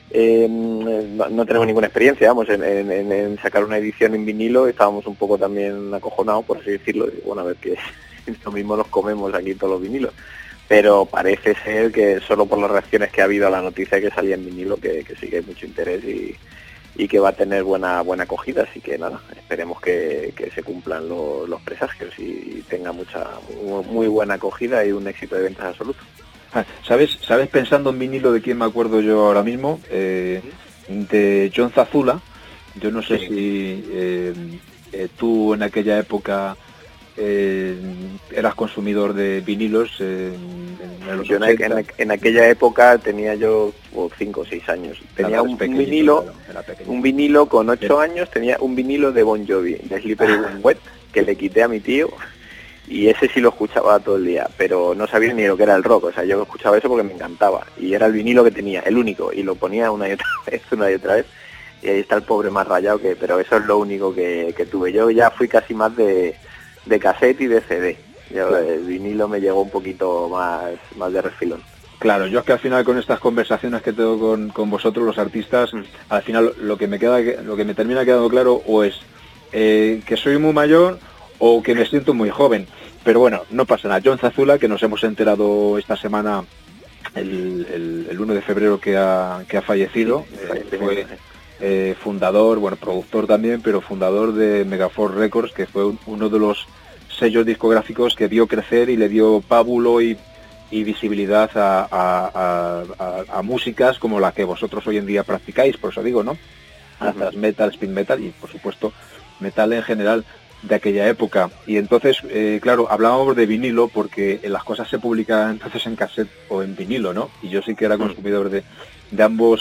no tenemos ninguna experiencia, vamos, en sacar una edición en vinilo. Estábamos un poco también acojonados, por así decirlo, y bueno, a ver que lo mismo nos comemos aquí todos los vinilos. Pero parece ser que solo por las reacciones que ha habido a la noticia que salía en vinilo, que sí que hay mucho interés y que va a tener buena acogida, así que nada, esperemos que se cumplan los presagios y tenga muy buena acogida y un éxito de ventas absoluto. ¿Sabes pensando en vinilo de quién me acuerdo yo ahora mismo? De John Zazula. Yo no sé si tú en aquella época eras consumidor de vinilos. Yo en aquella época tenía yo 5 o 6 años. Tenía un vinilo con 8 años, tenía un vinilo de Bon Jovi, de Slippery When Wet, que le quité a mi tío, y ese sí lo escuchaba todo el día, pero no sabía ni lo que era el rock. O sea, yo escuchaba eso porque me encantaba, y era el vinilo que tenía, el único, y lo ponía una y otra vez, y ahí está el pobre más rayado, pero eso es lo único que tuve. Yo ya fui casi más de cassette y de CD. El vinilo me llegó un poquito más de refilón. Claro, yo es que al final con estas conversaciones que tengo con vosotros los artistas, al final lo que me termina quedando claro o es que soy muy mayor o que me siento muy joven. Pero bueno, no pasa nada. John Zazula, que nos hemos enterado esta semana, el 1 de febrero que ha fallecido, fue fundador, bueno, productor también, pero fundador de Megaforce Records, que fue uno de los sellos discográficos que vio crecer y le dio pábulo y visibilidad a músicas como la que vosotros hoy en día practicáis, por eso digo, ¿no? Thrash metal, speed metal y por supuesto metal en general de aquella época. Y entonces, claro, hablábamos de vinilo porque las cosas se publicaban entonces en cassette o en vinilo, ¿no? Y yo sí que era consumidor de ambos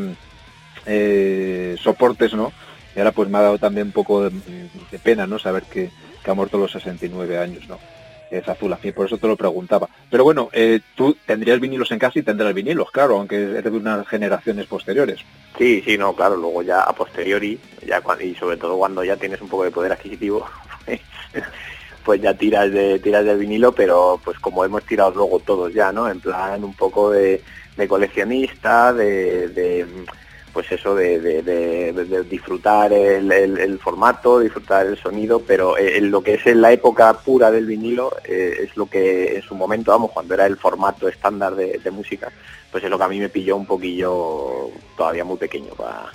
soportes, ¿no? Y ahora pues me ha dado también un poco de pena, ¿no? Saber que ha muerto a los 69 años, ¿no? Zazula, y por eso te lo preguntaba. Pero bueno, tú tendrías vinilos en casa y tendrás vinilos, claro, aunque eres de unas generaciones posteriores. Sí, no, claro, luego ya a posteriori, y sobre todo cuando ya tienes un poco de poder adquisitivo, pues ya tiras del vinilo, pero pues como hemos tirado luego todos ya, ¿no? En plan un poco de coleccionista, pues eso de disfrutar el formato, disfrutar el sonido, pero en lo que es en la época pura del vinilo es lo que en su momento, vamos, cuando era el formato estándar de música, pues es lo que a mí me pilló un poquillo todavía muy pequeño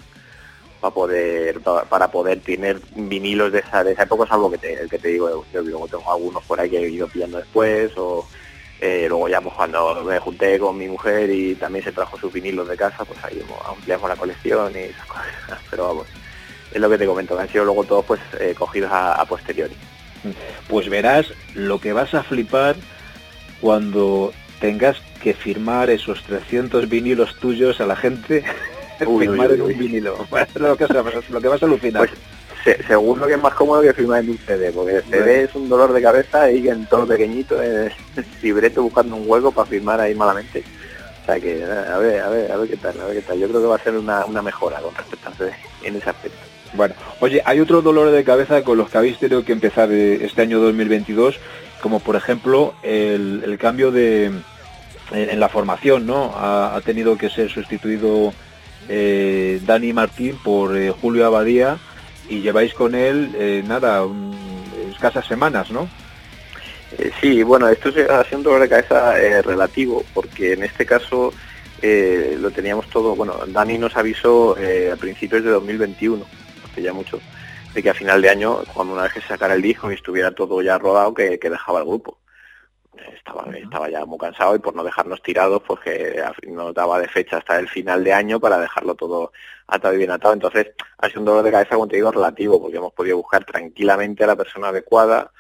para poder tener vinilos de esa época, salvo el que te digo, yo luego tengo algunos por ahí que he ido pillando después, o luego ya pues cuando me junté con mi mujer y también se trajo sus vinilos de casa, pues ahí ampliamos la colección y esas cosas. Pero vamos, es lo que te comento, que han sido luego todos pues cogidos a posteriori. Pues verás lo que vas a flipar cuando tengas que firmar esos 300 vinilos tuyos a la gente. Firmar en un vinilo. Lo que vas a alucinar. Pues, seguro que es más cómodo que firmar en un CD, porque el CD es un dolor de cabeza y en todo pequeñito, el libreto buscando un hueco para firmar ahí malamente. O sea que a ver qué tal. Yo creo que va a ser una mejora con respecto al CD en ese aspecto. Bueno, oye, hay otros dolores de cabeza con los que habéis tenido que empezar este año 2022, como por ejemplo el cambio en la formación, ¿no? Ha tenido que ser sustituido Dani Martín por Julio Abadía, y lleváis con él escasas semanas, ¿no? Sí, bueno, esto ha sido un dolor de cabeza relativo, porque en este caso lo teníamos todo, bueno, Dani nos avisó a principios de 2021, hace ya mucho, de que a final de año, cuando una vez que se sacara el disco y estuviera todo ya rodado, que dejaba el grupo. Estaba ya muy cansado y por no dejarnos tirados, pues que nos daba de fecha hasta el final de año para dejarlo todo atado y bien atado. Entonces ha sido un dolor de cabeza, como te digo, relativo, porque hemos podido buscar tranquilamente a la persona adecuada.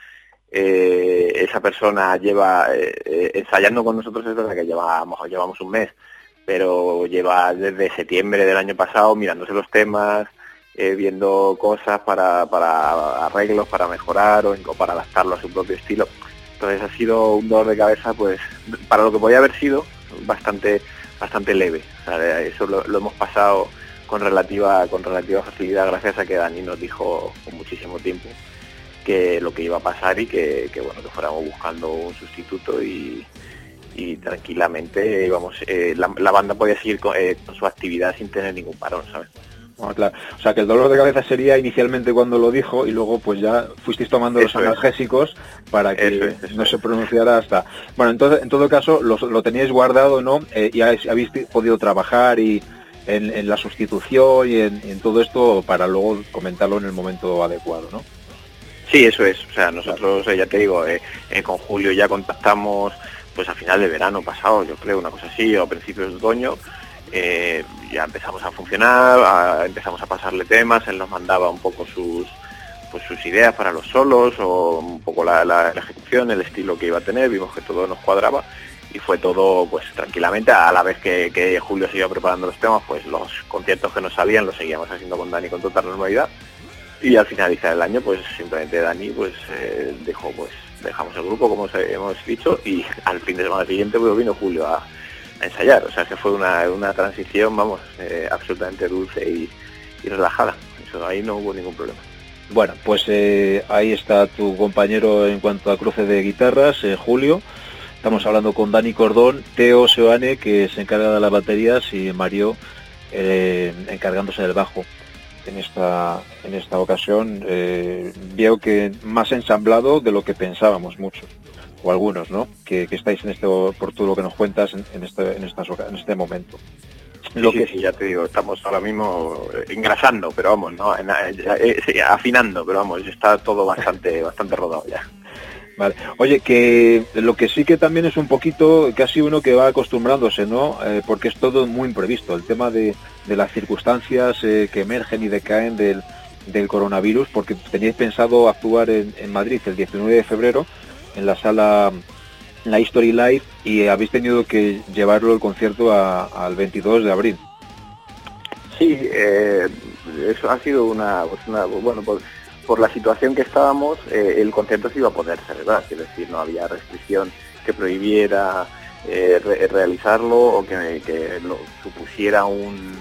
Esa persona lleva ensayando con nosotros, es verdad que llevamos un mes, pero lleva desde septiembre del año pasado mirándose los temas, viendo cosas para arreglos, para mejorar o para adaptarlo a su propio estilo. Entonces ha sido un dolor de cabeza, pues para lo que podía haber sido bastante leve. O sea, eso lo hemos pasado con relativa facilidad, gracias a que Dani nos dijo con muchísimo tiempo que lo que iba a pasar y que bueno, que fuéramos buscando un sustituto y tranquilamente íbamos, la banda podía seguir con su actividad sin tener ningún parón, ¿sabes? Bueno, claro. O sea, que el dolor de cabeza sería inicialmente cuando lo dijo y luego pues ya fuisteis tomando los analgésicos para que no se pronunciara hasta... Bueno, entonces, en todo caso, lo teníais guardado, ¿no? Y habéis podido trabajar y en la sustitución y en todo esto para luego comentarlo en el momento adecuado, ¿no? Sí, eso es. O sea, nosotros, ya te digo, con Julio ya contactamos pues a final de verano pasado, yo creo, una cosa así, o a principios de otoño. Ya empezamos a funcionar, empezamos a pasarle temas, él nos mandaba un poco sus ideas para los solos o un poco la ejecución, el estilo que iba a tener, vimos que todo nos cuadraba y fue todo pues tranquilamente, a la vez que Julio se iba preparando los temas, pues los conciertos que nos salían los seguíamos haciendo con Dani con total normalidad y al finalizar el año pues simplemente Dani pues dijo pues dejamos el grupo como hemos dicho y al fin de semana siguiente pues vino Julio a ensayar, o sea que fue una transición, vamos, absolutamente dulce y relajada, eso ahí no hubo ningún problema. Bueno, pues ahí está tu compañero en cuanto a cruce de guitarras, Julio. Estamos hablando con Dani Cordón, Teo Seoane, que se encarga de las baterías, y Mario encargándose del bajo. En esta ocasión veo que más ensamblado de lo que pensábamos muchos, o algunos, ¿no? Que estáis en por todo lo que nos cuentas en este momento. Sí, ya te digo, estamos ahora mismo engrasando, pero vamos, no, afinando, pero vamos, está todo bastante rodado ya. Vale. Oye, que lo que sí que también es un poquito casi uno que va acostumbrándose, ¿no? Porque es todo muy imprevisto. El tema de las circunstancias que emergen y decaen del coronavirus, porque teníais pensado actuar en Madrid el 19 de febrero en la sala La History Live y habéis tenido que llevarlo el concierto al 22 de abril. Sí, eso ha sido bueno, por la situación que estábamos, el concierto se iba a poder celebrar, es decir, no había restricción que prohibiera realizarlo o que lo supusiera un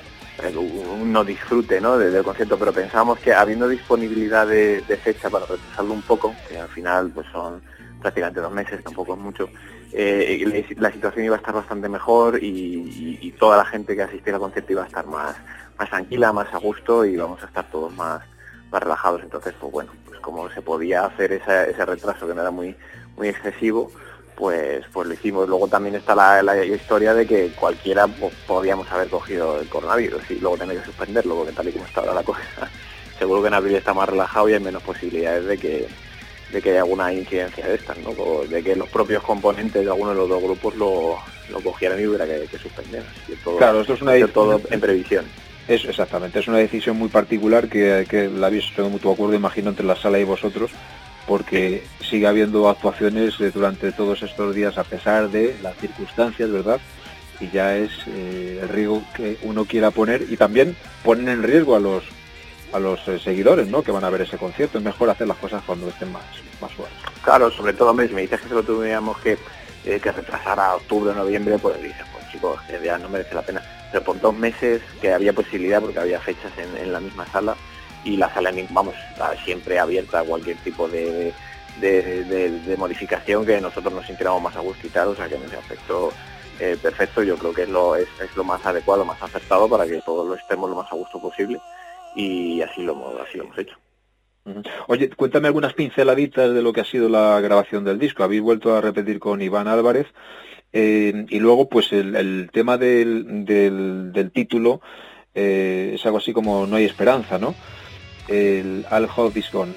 no disfrute, ¿no? del concierto, pero pensábamos que habiendo disponibilidad de fecha para retrasarlo un poco, que al final pues son prácticamente 2 meses, tampoco es mucho, la situación iba a estar bastante mejor y toda la gente que asistiera al concierto iba a estar más tranquila, más a gusto y vamos a estar todos más relajados. Entonces, pues bueno, pues como se podía hacer ese retraso que no era muy excesivo, pues lo hicimos. Luego también está la historia de que cualquiera podíamos haber cogido el coronavirus y luego tener que suspenderlo, porque tal y como está ahora la cosa, seguro que en abril está más relajado y hay menos posibilidades de que haya alguna incidencia de estas, ¿no? O de que los propios componentes de alguno de los dos grupos lo cogieran y hubiera que suspender. Todo, claro, esto es todo en previsión. Eso, exactamente, es una decisión muy particular que la habéis hecho de mutuo acuerdo, imagino, entre la sala y vosotros, porque sigue habiendo actuaciones durante todos estos días a pesar de las circunstancias, ¿verdad? Y ya es el riesgo que uno quiera poner y también ponen en riesgo a los seguidores, ¿no? Que van a ver ese concierto. Es mejor hacer las cosas cuando estén más suaves. Claro, sobre todo, hombre, si me dices que se lo tuviéramos que retrasar a octubre o noviembre, pues dices, pues chicos, que ya no merece la pena. Pero por 2 meses que había posibilidad, porque había fechas en la misma sala, y la sala, vamos, está siempre abierta a cualquier tipo de modificación que nosotros nos sintiéramos más a gusto y tal, o sea que en ese aspecto perfecto. Yo creo que es lo más adecuado, más acertado para que todos lo estemos lo más a gusto posible y así lo hemos hecho. Oye, cuéntame algunas pinceladitas de lo que ha sido la grabación del disco. Habéis vuelto a repetir con Iván Álvarez Y luego, pues el tema del título es algo así como No hay esperanza, ¿no? El All Hope is Gone.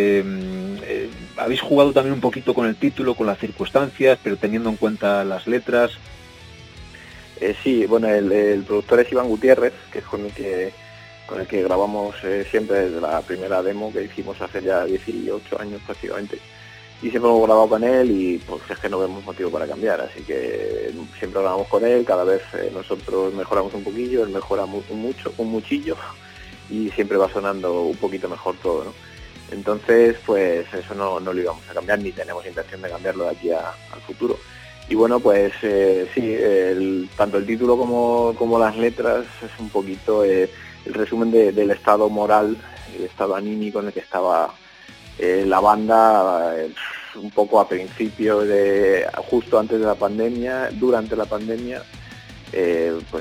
Habéis jugado también un poquito con el título, con las circunstancias, pero teniendo en cuenta las letras. Sí, bueno, el productor es Iván Gutiérrez, que es con el que grabamos siempre desde la primera demo que hicimos hace ya 18 años prácticamente. Y siempre hemos grabado con él y pues es que no vemos motivo para cambiar, así que siempre grabamos con él, cada vez nosotros mejoramos un poquillo, él mejora un muchillo y siempre va sonando un poquito mejor todo, ¿no? Entonces, pues eso no lo íbamos a cambiar, ni tenemos intención de cambiarlo de aquí al futuro. Y bueno, pues sí, tanto el título como las letras es un poquito el resumen del estado moral, el estado anímico en el que estaba la banda un poco a principio justo antes de la pandemia, durante la pandemia, pues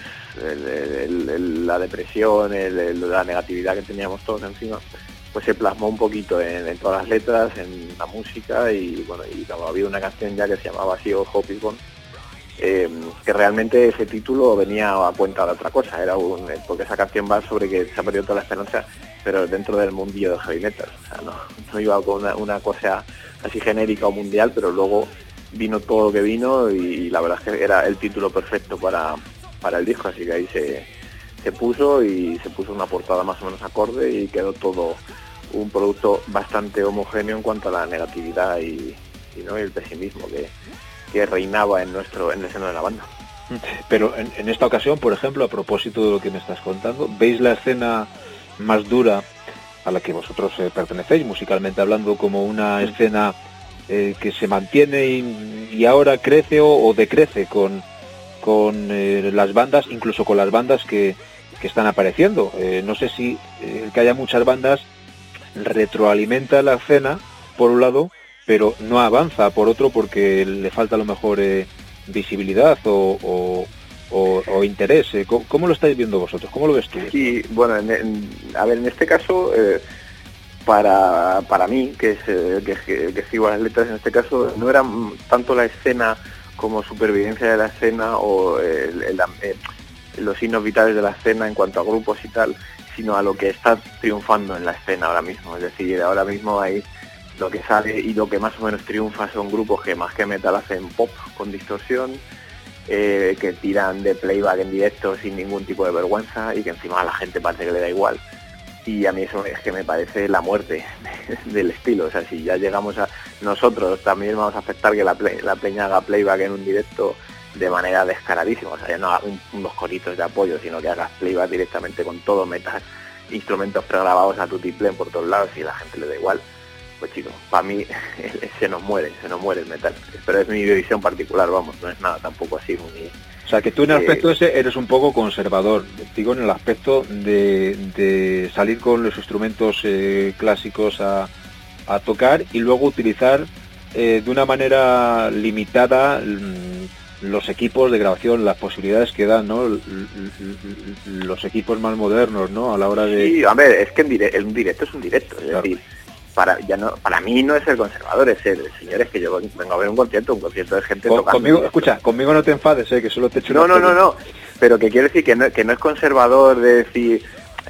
la depresión, la negatividad que teníamos todos encima, pues se plasmó un poquito en todas las letras, en la música y bueno, y había una canción ya que se llamaba así, All Hope is Gone, que realmente ese título venía a cuenta de otra cosa, porque esa canción va sobre que se ha perdido toda la esperanza, pero dentro del mundillo de heavy metal, o sea, no iba con una cosa así genérica o mundial, pero luego vino todo lo que vino y la verdad es que era el título perfecto para el disco, así que ahí se puso una portada más o menos acorde y quedó todo un producto bastante homogéneo en cuanto a la negatividad y el pesimismo que reinaba en el seno de la banda. Pero en esta ocasión, por ejemplo, a propósito de lo que me estás contando, ¿veis la escena más dura a la que vosotros pertenecéis, musicalmente hablando, como una escena que se mantiene y ahora crece o decrece con las bandas, incluso con las bandas que están apareciendo? No sé si que haya muchas bandas retroalimenta la escena, por un lado, pero no avanza, por otro, porque le falta a lo mejor visibilidad o interés. ¿Cómo lo estáis viendo vosotros? ¿Cómo lo ves tú? Sí, bueno, en este caso, para mí, que escribo las letras, en este caso, no era tanto la escena como supervivencia de la escena o los signos vitales de la escena en cuanto a grupos y tal, sino a lo que está triunfando en la escena ahora mismo. Es decir, ahora mismo hay lo que sale y lo que más o menos triunfa son grupos que más que metal hacen pop con distorsión, que tiran de playback en directo sin ningún tipo de vergüenza y que encima a la gente parece que le da igual. Y a mí eso es que me parece la muerte del estilo. O sea, si ya llegamos a... Nosotros también vamos a aceptar que la peña haga playback en un directo de manera descaradísima. O sea, ya no haga unos coritos de apoyo, sino que hagas playback directamente con todo, metas instrumentos pregrabados a tutiplén por todos lados y a la gente le da igual. Pues chicos, para mí se nos muere el metal. Pero es mi visión particular, vamos, no es nada tampoco así muy... O sea, que tú en el aspecto ese eres un poco conservador, digo, en el aspecto de salir con los instrumentos clásicos a tocar y luego utilizar de una manera limitada los equipos de grabación, las posibilidades que dan, ¿no? Los equipos más modernos, ¿no? A la hora de... Sí, a ver, es que un directo es un directo, es claro. Decir, para mí no es el conservador, es el señor, es que yo vengo a ver un concierto de gente tocando. Conmigo, escucha, conmigo no te enfades, que solo te echo No, pero que quiero decir que no es conservador de decir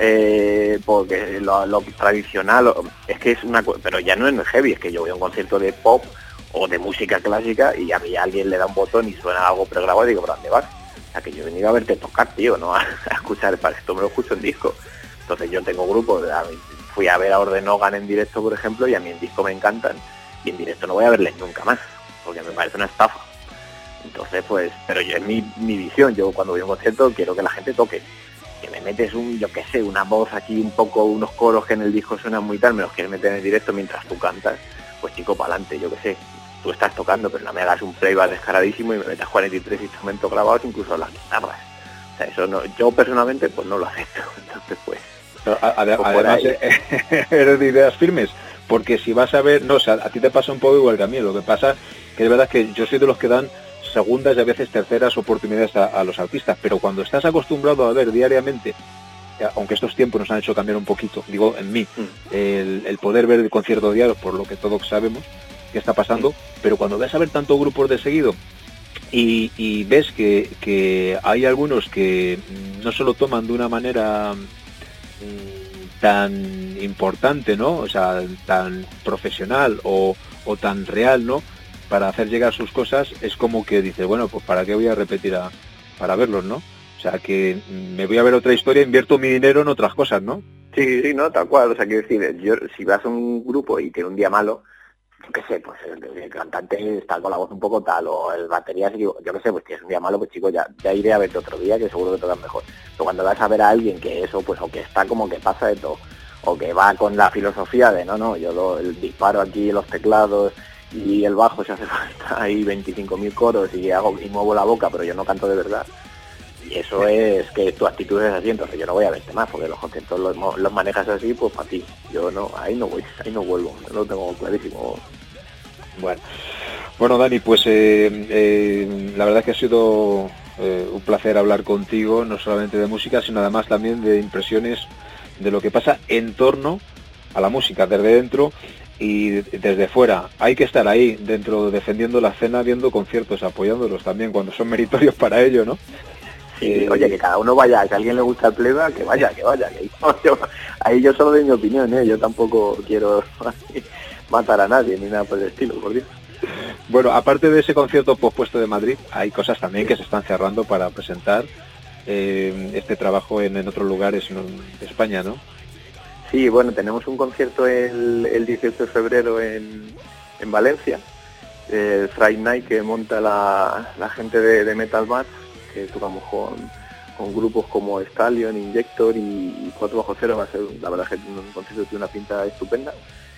porque lo tradicional, es que es una cosa, pero ya no es heavy, es que yo voy a un concierto de pop o de música clásica y a mí alguien le da un botón y suena algo pregrabado y digo, ¿para dónde vas? O sea, que yo he venido a verte tocar, tío, no a escuchar, para esto me lo escucho en disco. Entonces yo tengo grupos, fui a ver a Orden Hogan en directo, por ejemplo, y a mí en disco me encantan, y en directo no voy a verles nunca más, porque me parece una estafa. Entonces, pues, pero yo es mi visión, yo cuando voy a un concierto quiero que la gente toque, que me metes una voz aquí, un poco, unos coros que en el disco suenan muy tal, me los quieres meter en el directo mientras tú cantas, pues chico, para adelante, yo qué sé, tú estás tocando, pero no me hagas un playback descaradísimo y me metas 43 instrumentos grabados, incluso las guitarras. O sea, eso no, yo personalmente pues no lo acepto, entonces pues... Además, eres de ideas firmes, porque si vas a ver, no, o sea, a ti te pasa un poco igual que a mí, lo que pasa que es verdad que yo soy de los que dan segundas y a veces terceras oportunidades a los artistas, pero cuando estás acostumbrado a ver diariamente, aunque estos tiempos nos han hecho cambiar un poquito, digo en mí, el poder ver el concierto diario, por lo que todos sabemos que está pasando, pero cuando ves a ver tantos grupos de seguido, y ves que hay algunos que no se lo toman de una manera tan importante, ¿no? O sea, tan profesional o tan real, ¿no? Para hacer llegar sus cosas, es como que dices, bueno, pues ¿para qué voy a repetir para verlos, ¿no? O sea, que me voy a ver otra historia, invierto mi dinero en otras cosas, ¿no? Sí, no, tal cual. O sea, quiero decir, yo, si vas a un grupo y tiene un día malo, yo qué sé, pues el cantante está con la voz un poco tal, o el batería, yo qué sé, pues tienes un día malo, pues chico, ya iré a verte otro día, que seguro que tocan mejor. Pero cuando vas a ver a alguien que eso, pues o que está como que pasa de todo, o que va con la filosofía de, no, yo el disparo aquí, los teclados y el bajo, si hace falta, hay 25.000 coros y muevo la boca, pero yo no canto de verdad. Y eso es que tu actitud es así, entonces yo no voy a verte más, porque los conciertos los manejas así, pues para ti. Yo no, ahí no voy, ahí no vuelvo, yo lo tengo clarísimo. Bueno, Dani, pues la verdad es que ha sido un placer hablar contigo, no solamente de música, sino además también de impresiones de lo que pasa en torno a la música, desde dentro y desde fuera. Hay que estar ahí dentro, defendiendo la escena, viendo conciertos, apoyándolos también cuando son meritorios para ello, ¿no? Sí, oye, que cada uno vaya, que a alguien le gusta el pleba, que vaya, que ahí yo solo doy mi opinión, yo tampoco quiero matar a nadie ni nada por el estilo, por Dios. Bueno, aparte de ese concierto pospuesto de Madrid, hay cosas también que se están cerrando para presentar este trabajo en otros lugares de España, ¿no? Sí, bueno, tenemos un concierto el 18 de febrero en Valencia, el Friday Night que monta la gente de Metal Bats, que tocamos con grupos como Stallion, Injector y 4bajo0, va a ser, la verdad es que un concierto tiene una pinta estupenda.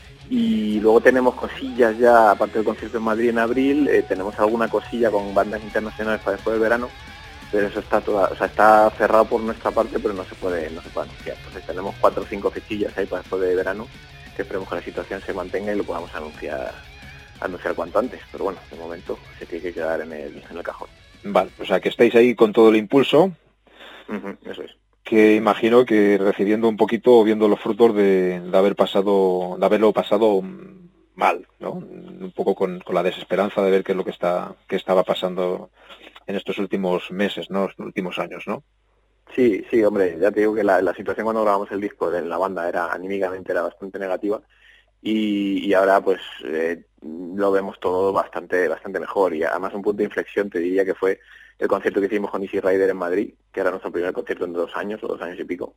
Y luego tenemos cosillas ya, aparte del concierto en Madrid en abril, tenemos alguna cosilla con bandas internacionales para después del verano, pero eso está está cerrado por nuestra parte, pero no se puede anunciar. Entonces tenemos 4 o 5 fechillas ahí para después de verano, que esperemos que la situación se mantenga y lo podamos anunciar cuanto antes, pero bueno, de momento se tiene que quedar en el cajón. Vale, o sea que estáis ahí con todo el impulso. Eso es. Que imagino que recibiendo un poquito, viendo los frutos de haberlo pasado mal, ¿no? Un poco con la desesperanza de ver qué es lo que estaba pasando en estos últimos meses, ¿no? Estos últimos años, ¿no? Sí, hombre, ya te digo que la situación cuando grabamos el disco de la banda anímicamente era bastante negativa y ahora pues lo vemos todo bastante mejor, y además un punto de inflexión te diría que fue el concierto que hicimos con Easy Rider en Madrid, que era nuestro primer concierto en 2 años o 2 años y pico,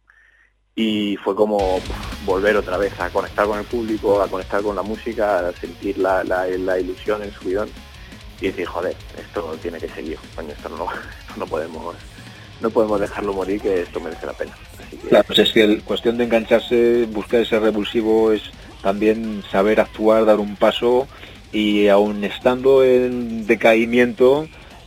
y fue como volver otra vez a conectar con el público, a conectar con la música, a sentir la ilusión, el subidón y decir, joder, esto tiene que seguir, coño, esto no podemos dejarlo morir, que esto merece la pena. Así que... Claro, pues es que cuestión de engancharse, buscar ese revulsivo, es también saber actuar, dar un paso, y aún estando en decaimiento,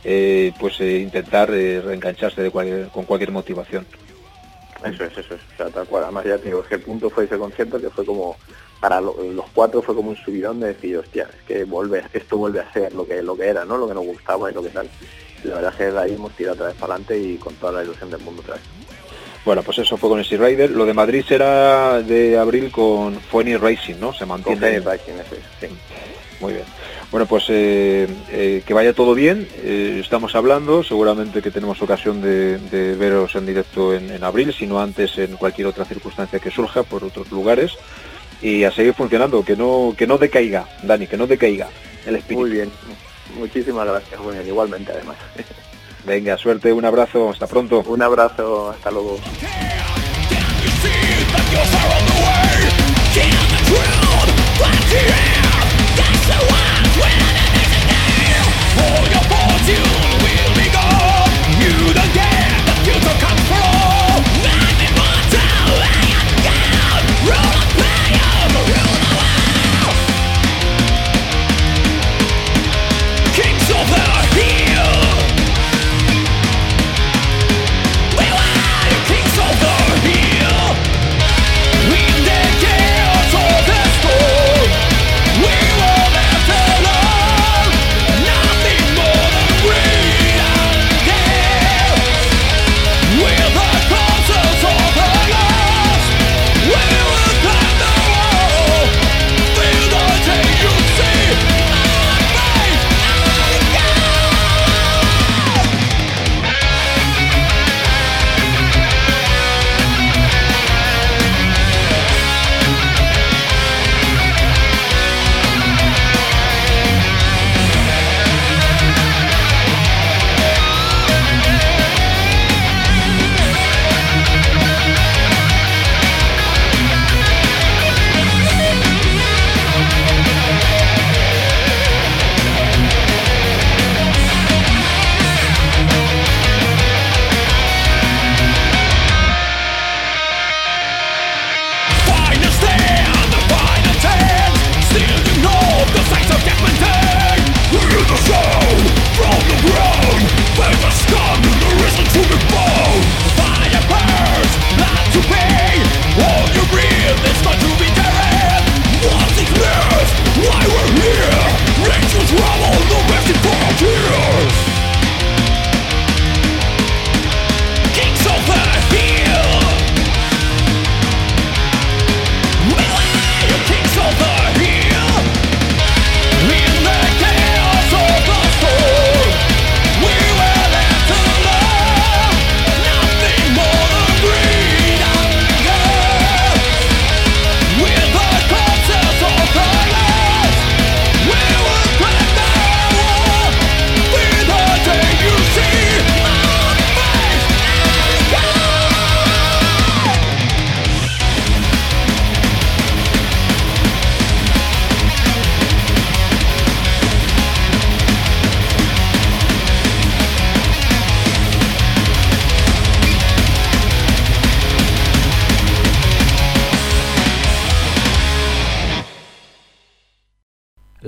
intentar reengancharse con cualquier motivación. Eso es, o sea, tal cual. Además ya te digo, es que el punto fue ese concierto, que fue como, para los 4 fue como un subidón de decir, hostia, es que esto vuelve a ser lo que era, ¿no? Lo que nos gustaba y lo que tal. Y la verdad es que de ahí hemos tirado otra vez para adelante y con toda la ilusión del mundo otra vez. Bueno, pues eso fue con Easy Rider. Lo de Madrid será de abril con Phoenix Racing, ¿no? Se mantiene. Con Phoenix Racing, eso es, sí. Muy bien. Bueno, pues que vaya todo bien. Estamos hablando, seguramente que tenemos ocasión de veros en directo en abril, si no antes en cualquier otra circunstancia que surja por otros lugares. Y a seguir funcionando, que no decaiga, Dani, que no decaiga el espíritu. Muy bien. Muchísimas gracias, Julián, igualmente además. Venga, suerte, un abrazo, hasta pronto. Un abrazo, hasta luego.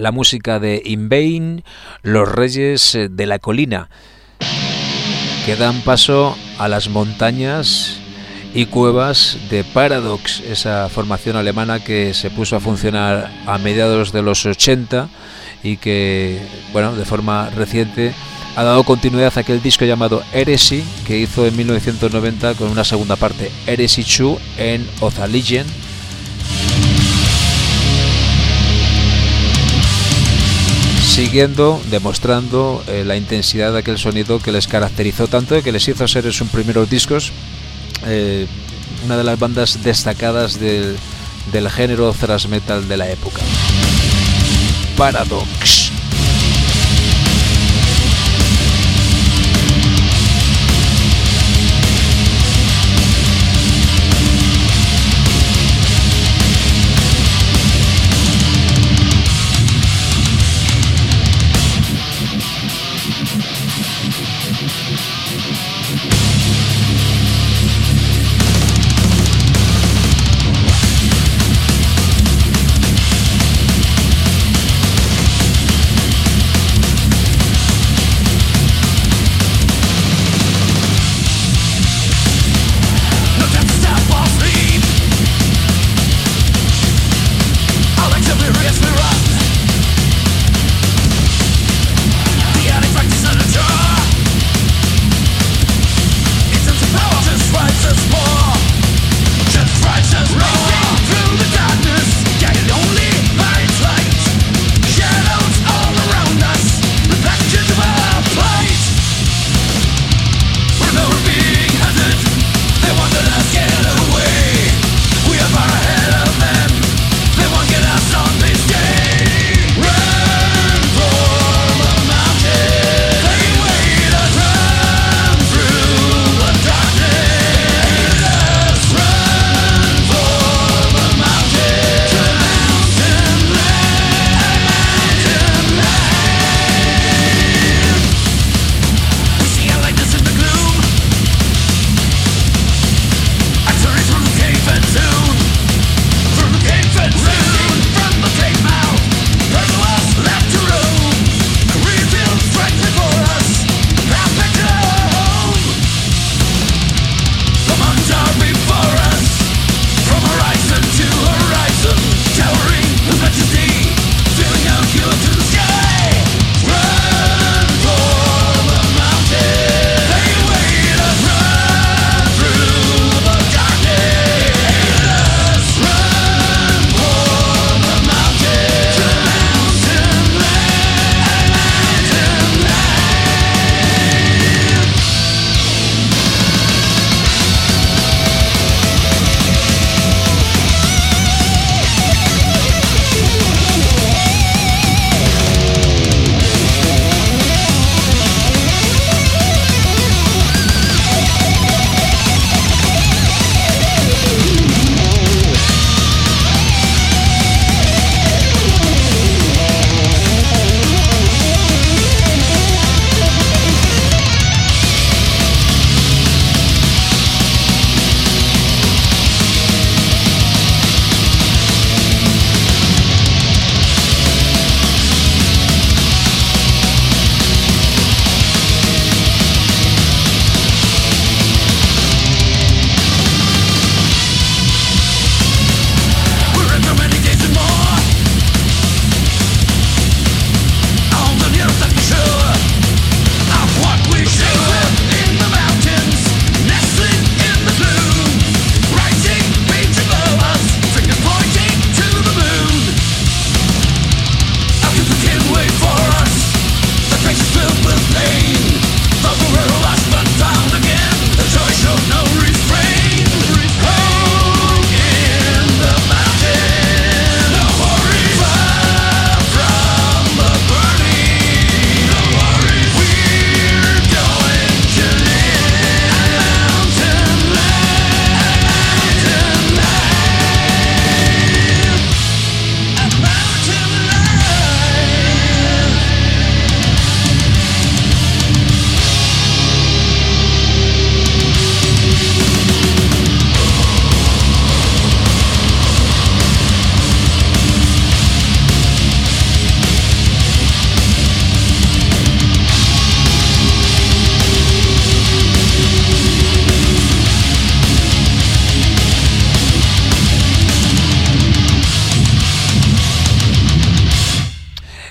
la música de In Vain, Los Reyes de la Colina, que dan paso a las montañas y cuevas de Paradox, esa formación alemana que se puso a funcionar a mediados de los 80 y que, bueno, de forma reciente ha dado continuidad a aquel disco llamado Heresy, que hizo en 1990 con una segunda parte, Heresy 2 End of a Legend. Siguiendo, demostrando la intensidad de aquel sonido que les caracterizó tanto y que les hizo ser en sus primeros discos una de las bandas destacadas del género thrash metal de la época. Paradox.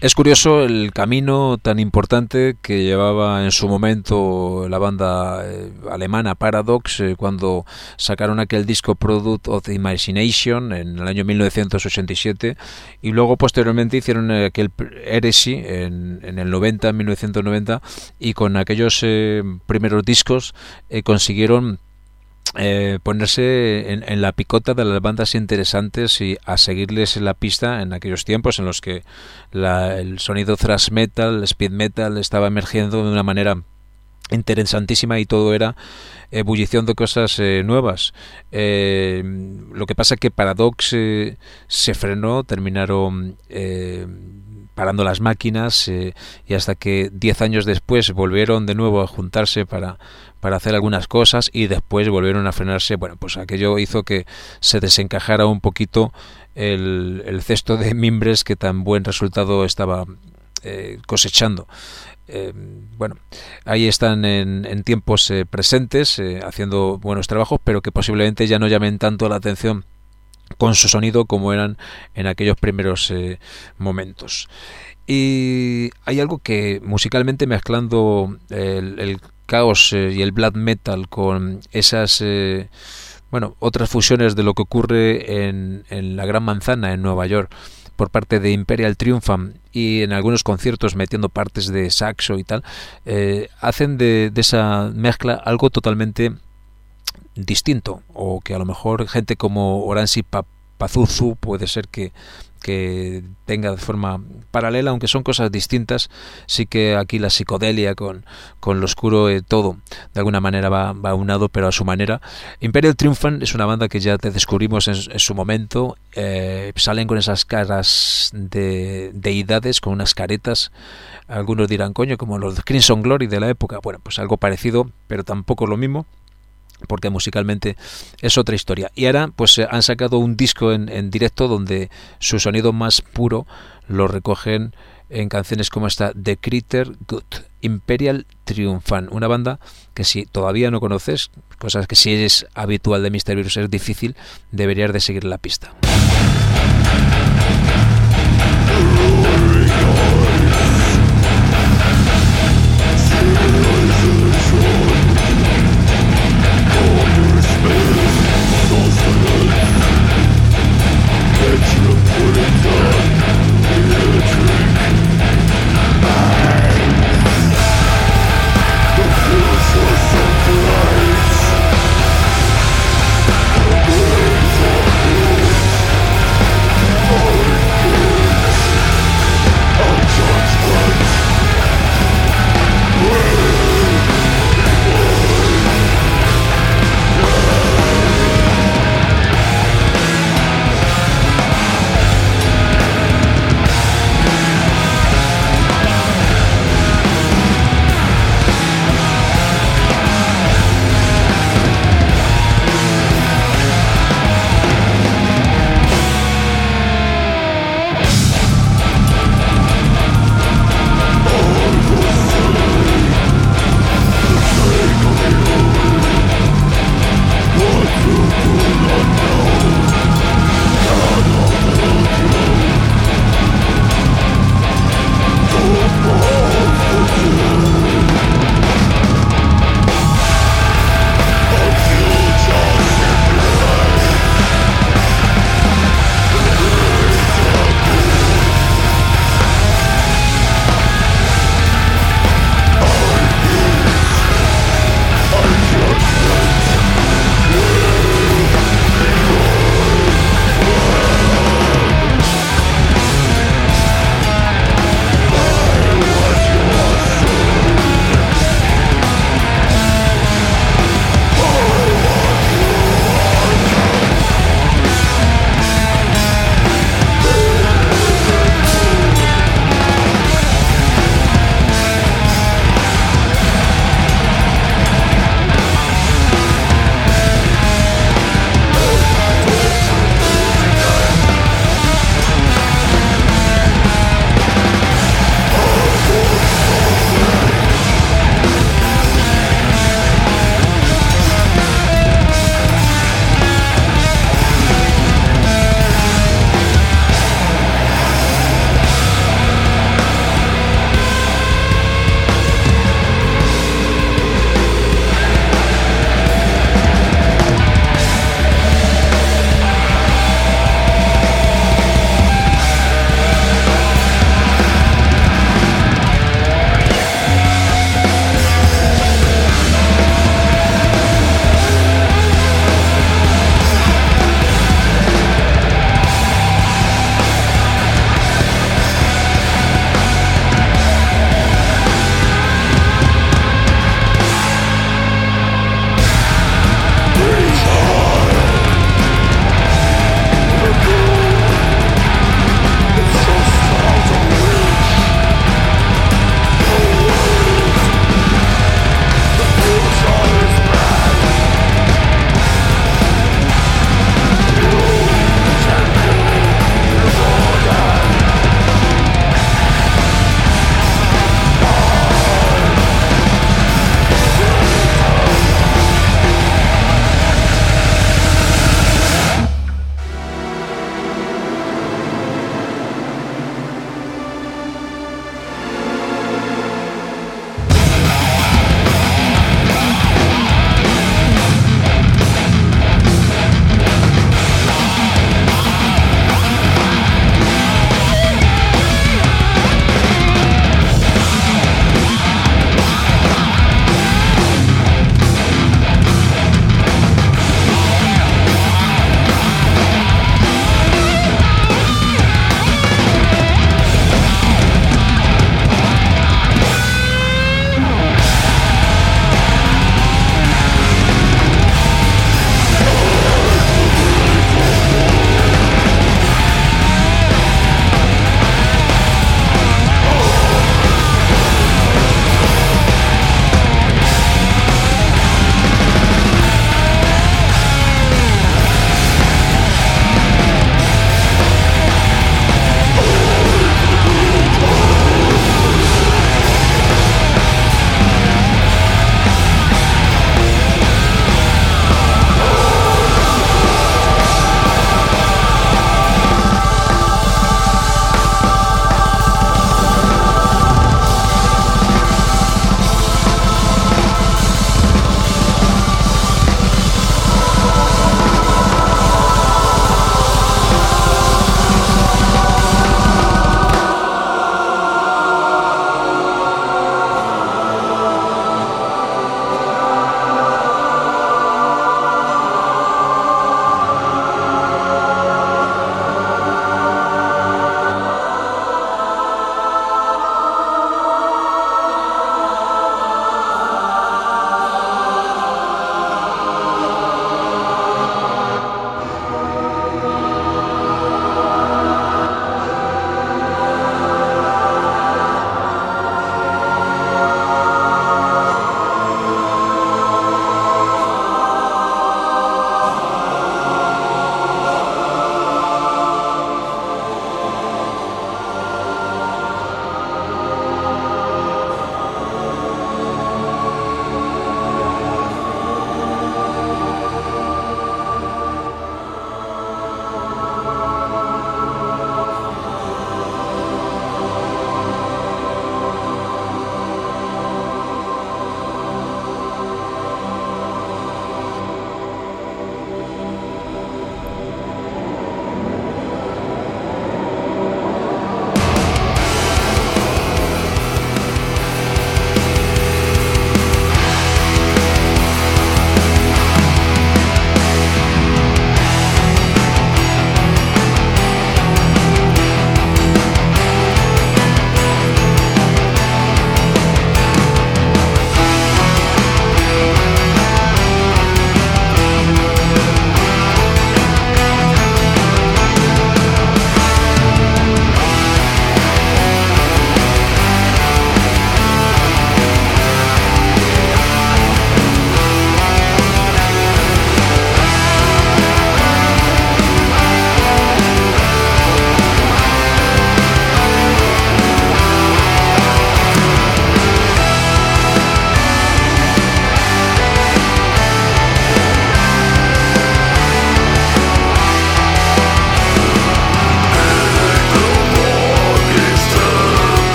Es curioso el camino tan importante que llevaba en su momento la banda alemana Paradox cuando sacaron aquel disco Product of the Imagination en el año 1987 y luego posteriormente hicieron aquel Heresy en el 1990 y con aquellos primeros discos consiguieron ponerse en la picota de las bandas interesantes y a seguirles en la pista en aquellos tiempos en los que el sonido thrash metal, speed metal estaba emergiendo de una manera interesantísima y todo era ebullición de cosas nuevas. Lo que pasa es que Paradox se frenó, terminaron parando las máquinas y hasta que 10 años después volvieron de nuevo a juntarse para hacer algunas cosas y después volvieron a frenarse. Bueno, pues aquello hizo que se desencajara un poquito el cesto de mimbres que tan buen resultado estaba cosechando. Bueno, ahí están en tiempos presentes haciendo buenos trabajos, pero que posiblemente ya no llamen tanto la atención con su sonido como eran en aquellos primeros momentos. Y hay algo que musicalmente, mezclando el caos y el black metal con esas otras fusiones de lo que ocurre en la Gran Manzana en Nueva York por parte de Imperial Triumphant y en algunos conciertos metiendo partes de saxo y tal, hacen de esa mezcla algo totalmente distinto, o que a lo mejor gente como Oranssi Pazuzu puede ser que tenga de forma paralela, aunque son cosas distintas. Sí que aquí la psicodelia con lo oscuro, todo de alguna manera va unado, pero a su manera. Imperial Triumphant es una banda que ya te descubrimos en su momento. Salen con esas caras de deidades, con unas caretas, algunos dirán coño, como los Crimson Glory de la época. Bueno, pues algo parecido, pero tampoco lo mismo, porque musicalmente es otra historia. Y ahora pues han sacado un disco en directo donde su sonido más puro lo recogen en canciones como esta, The Critter Good. Imperial Triumphant, una banda que si todavía no conoces, cosas que si eres habitual de Mr. Virus es difícil, deberías de seguir la pista.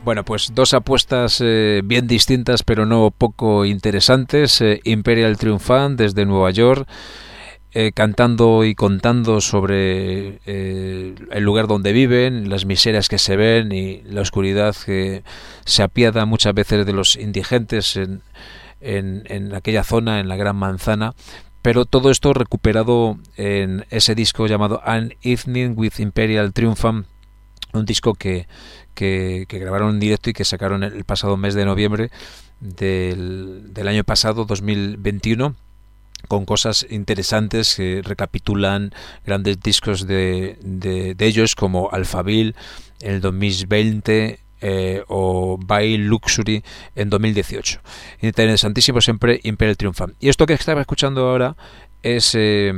Bueno, pues dos apuestas bien distintas, pero no poco interesantes. Imperial Triumphant desde Nueva York, cantando y contando sobre el lugar donde viven, las miserias que se ven y la oscuridad que se apiada muchas veces de los indigentes en aquella zona, en la Gran Manzana. Pero todo esto recuperado en ese disco llamado An Evening with Imperial Triumphant, un disco que grabaron en directo y que sacaron el pasado mes de noviembre del año pasado, 2021, con cosas interesantes que recapitulan grandes discos de ellos como Alphaville en el 2020 o By Luxury en 2018. Interesantísimo siempre Imperial Triumphant. Y esto que estaba escuchando ahora es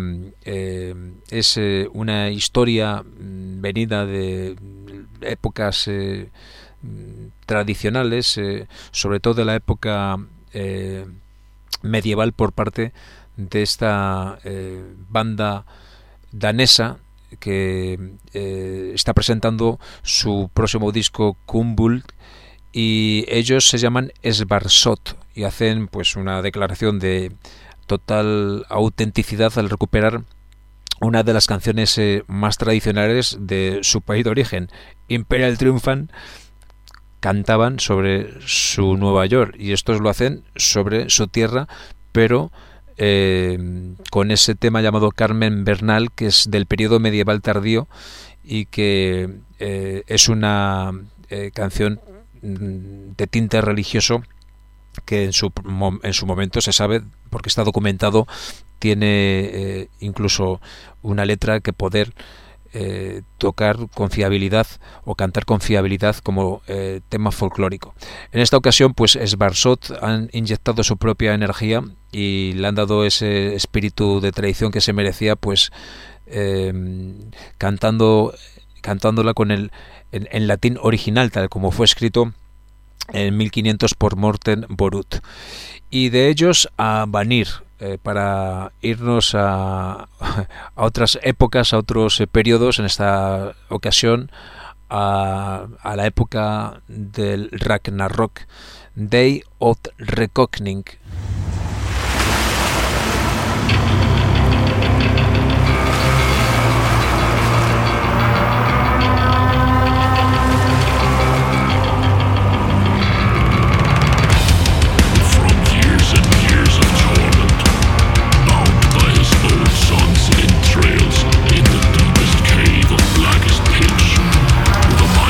una historia venida de épocas tradicionales, sobre todo de la época medieval, por parte de esta banda danesa que está presentando su próximo disco Kumbult, y ellos se llaman Svarsot y hacen pues una declaración de total autenticidad al recuperar una de las canciones más tradicionales de su país de origen. Imperial Triumphant cantaban sobre su Nueva York y estos lo hacen sobre su tierra, pero con ese tema llamado Carmen Bernal, que es del periodo medieval tardío y que es una canción de tinte religioso que en su momento se sabe, porque está documentado, tiene incluso una letra que poder tocar con fiabilidad o cantar con fiabilidad como tema folclórico. En esta ocasión pues Svarsot han inyectado su propia energía y le han dado ese espíritu de tradición que se merecía, pues cantándola con en latín original, tal como fue escrito en 1500 por Morten Borut. Y de ellos a Vanir, para irnos a otras épocas, a otros periodos, en esta ocasión a la época del Ragnarok, Day of Reckoning.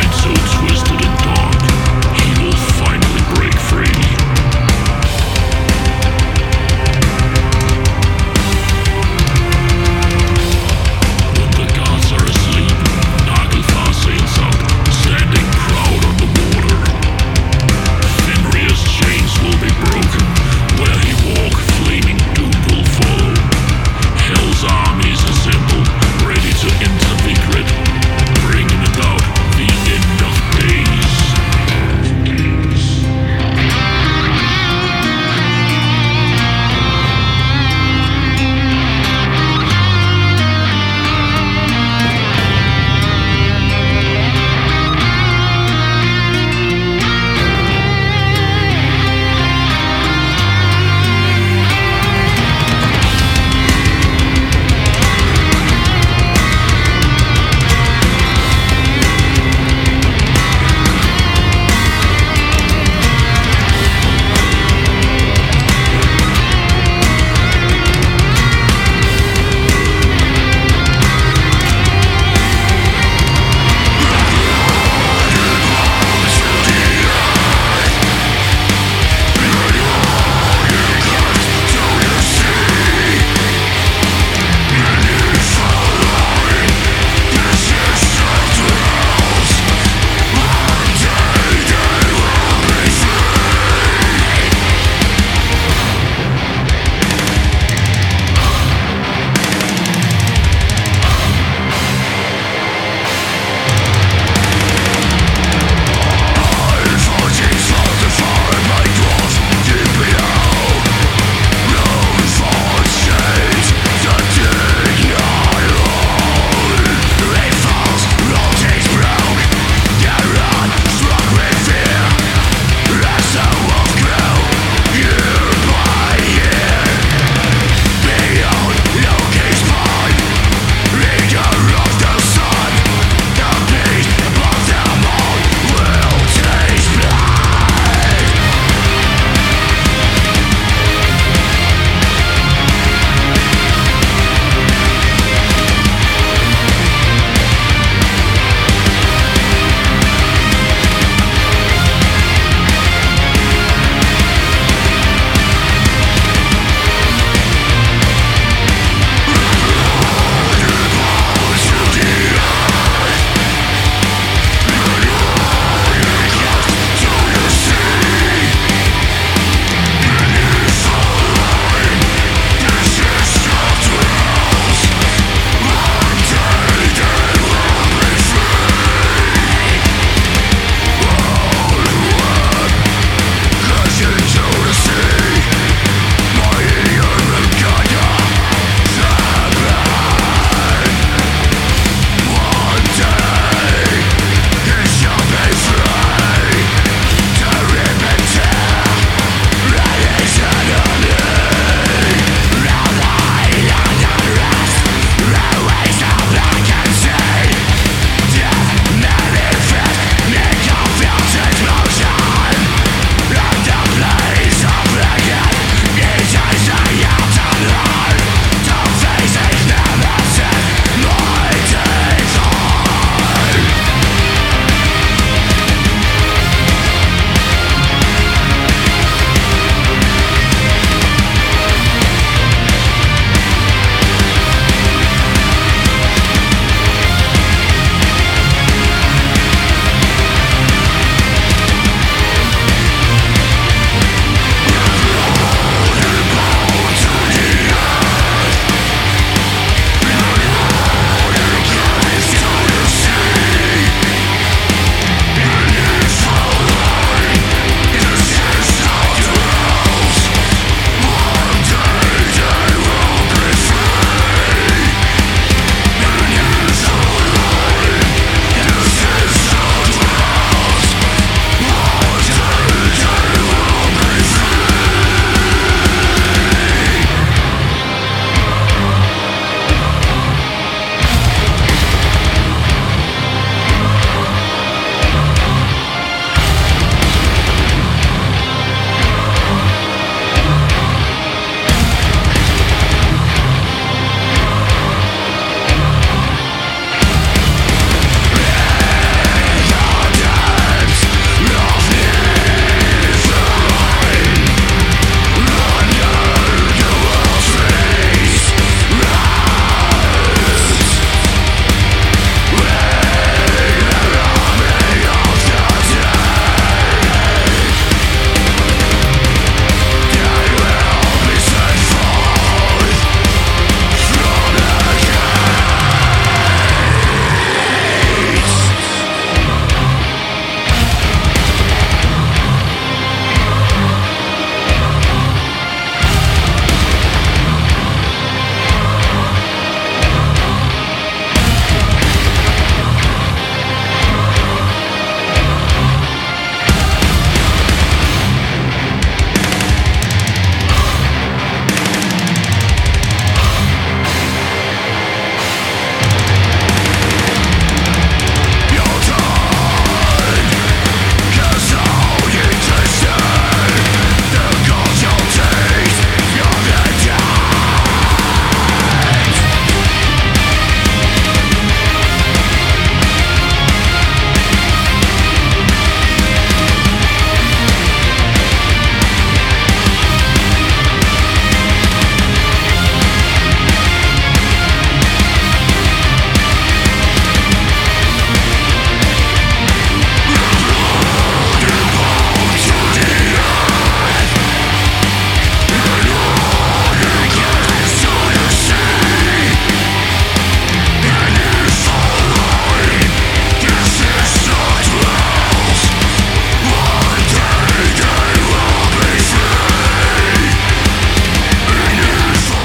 Twisted and dark, he will finally break free.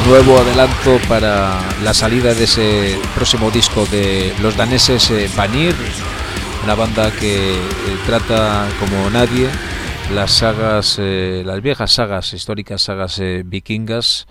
nuevo adelanto para la salida de ese próximo disco de los daneses Vanir, una banda que trata como nadie las sagas, las viejas sagas, históricas sagas vikingas,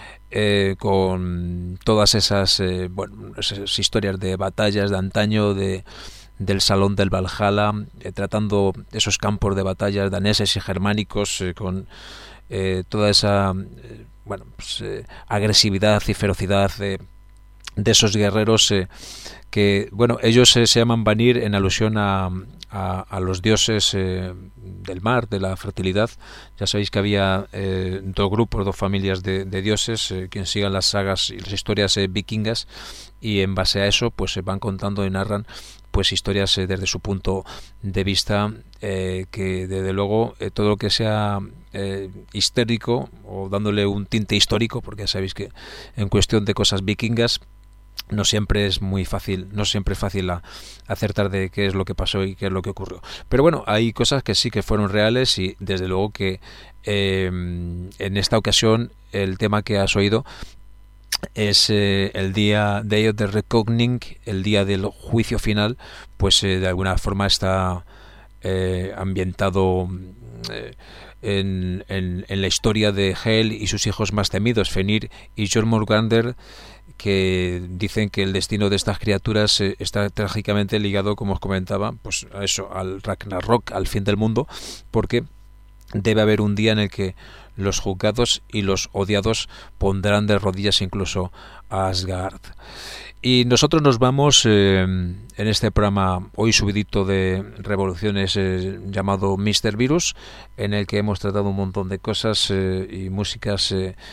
con todas esas, esas historias de batallas de antaño, del Salón del Valhalla, tratando esos campos de batallas daneses y germánicos, con toda esa agresividad y ferocidad de esos guerreros que, ellos se llaman Vanir en alusión a los dioses del mar, de la fertilidad. Ya sabéis que había dos grupos, dos familias de dioses, quien sigan las sagas y las historias vikingas, y en base a eso pues se van contando y narran pues historias desde su punto de vista, que desde luego todo lo que sea histérico o dándole un tinte histórico, porque ya sabéis que en cuestión de cosas vikingas no siempre es muy fácil, no siempre es fácil acertar de qué es lo que pasó y qué es lo que ocurrió. Pero bueno, hay cosas que sí que fueron reales, y desde luego que en esta ocasión el tema que has oído es el día Day of the Reckoning, el día del juicio final, pues de alguna forma está ambientado en la historia de Hel y sus hijos más temidos, Fenrir y Jormungandr, que dicen que el destino de estas criaturas está trágicamente ligado, como os comentaba, pues a eso, al Ragnarok, al fin del mundo, porque debe haber un día en el que los juzgados y los odiados pondrán de rodillas incluso a Asgard. Y nosotros nos vamos en este programa hoy subidito de revoluciones, llamado Mr. Virus, en el que hemos tratado un montón de cosas y músicas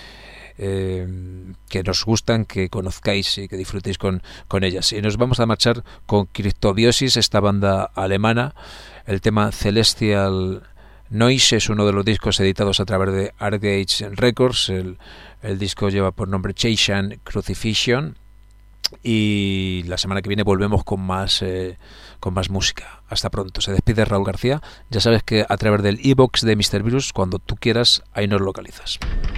que nos gustan, que conozcáis y que disfrutéis con ellas. Y nos vamos a marchar con Cryptobiosis, esta banda alemana. El tema Celestial Noise es uno de los discos editados a través de Artgage Records. El disco lleva por nombre Chashan Crucifixion, y la semana que viene volvemos con más música. Hasta pronto. Se despide Raúl García. Ya sabes que a través del iVoox de Mr. Virus, cuando tú quieras, ahí nos localizas.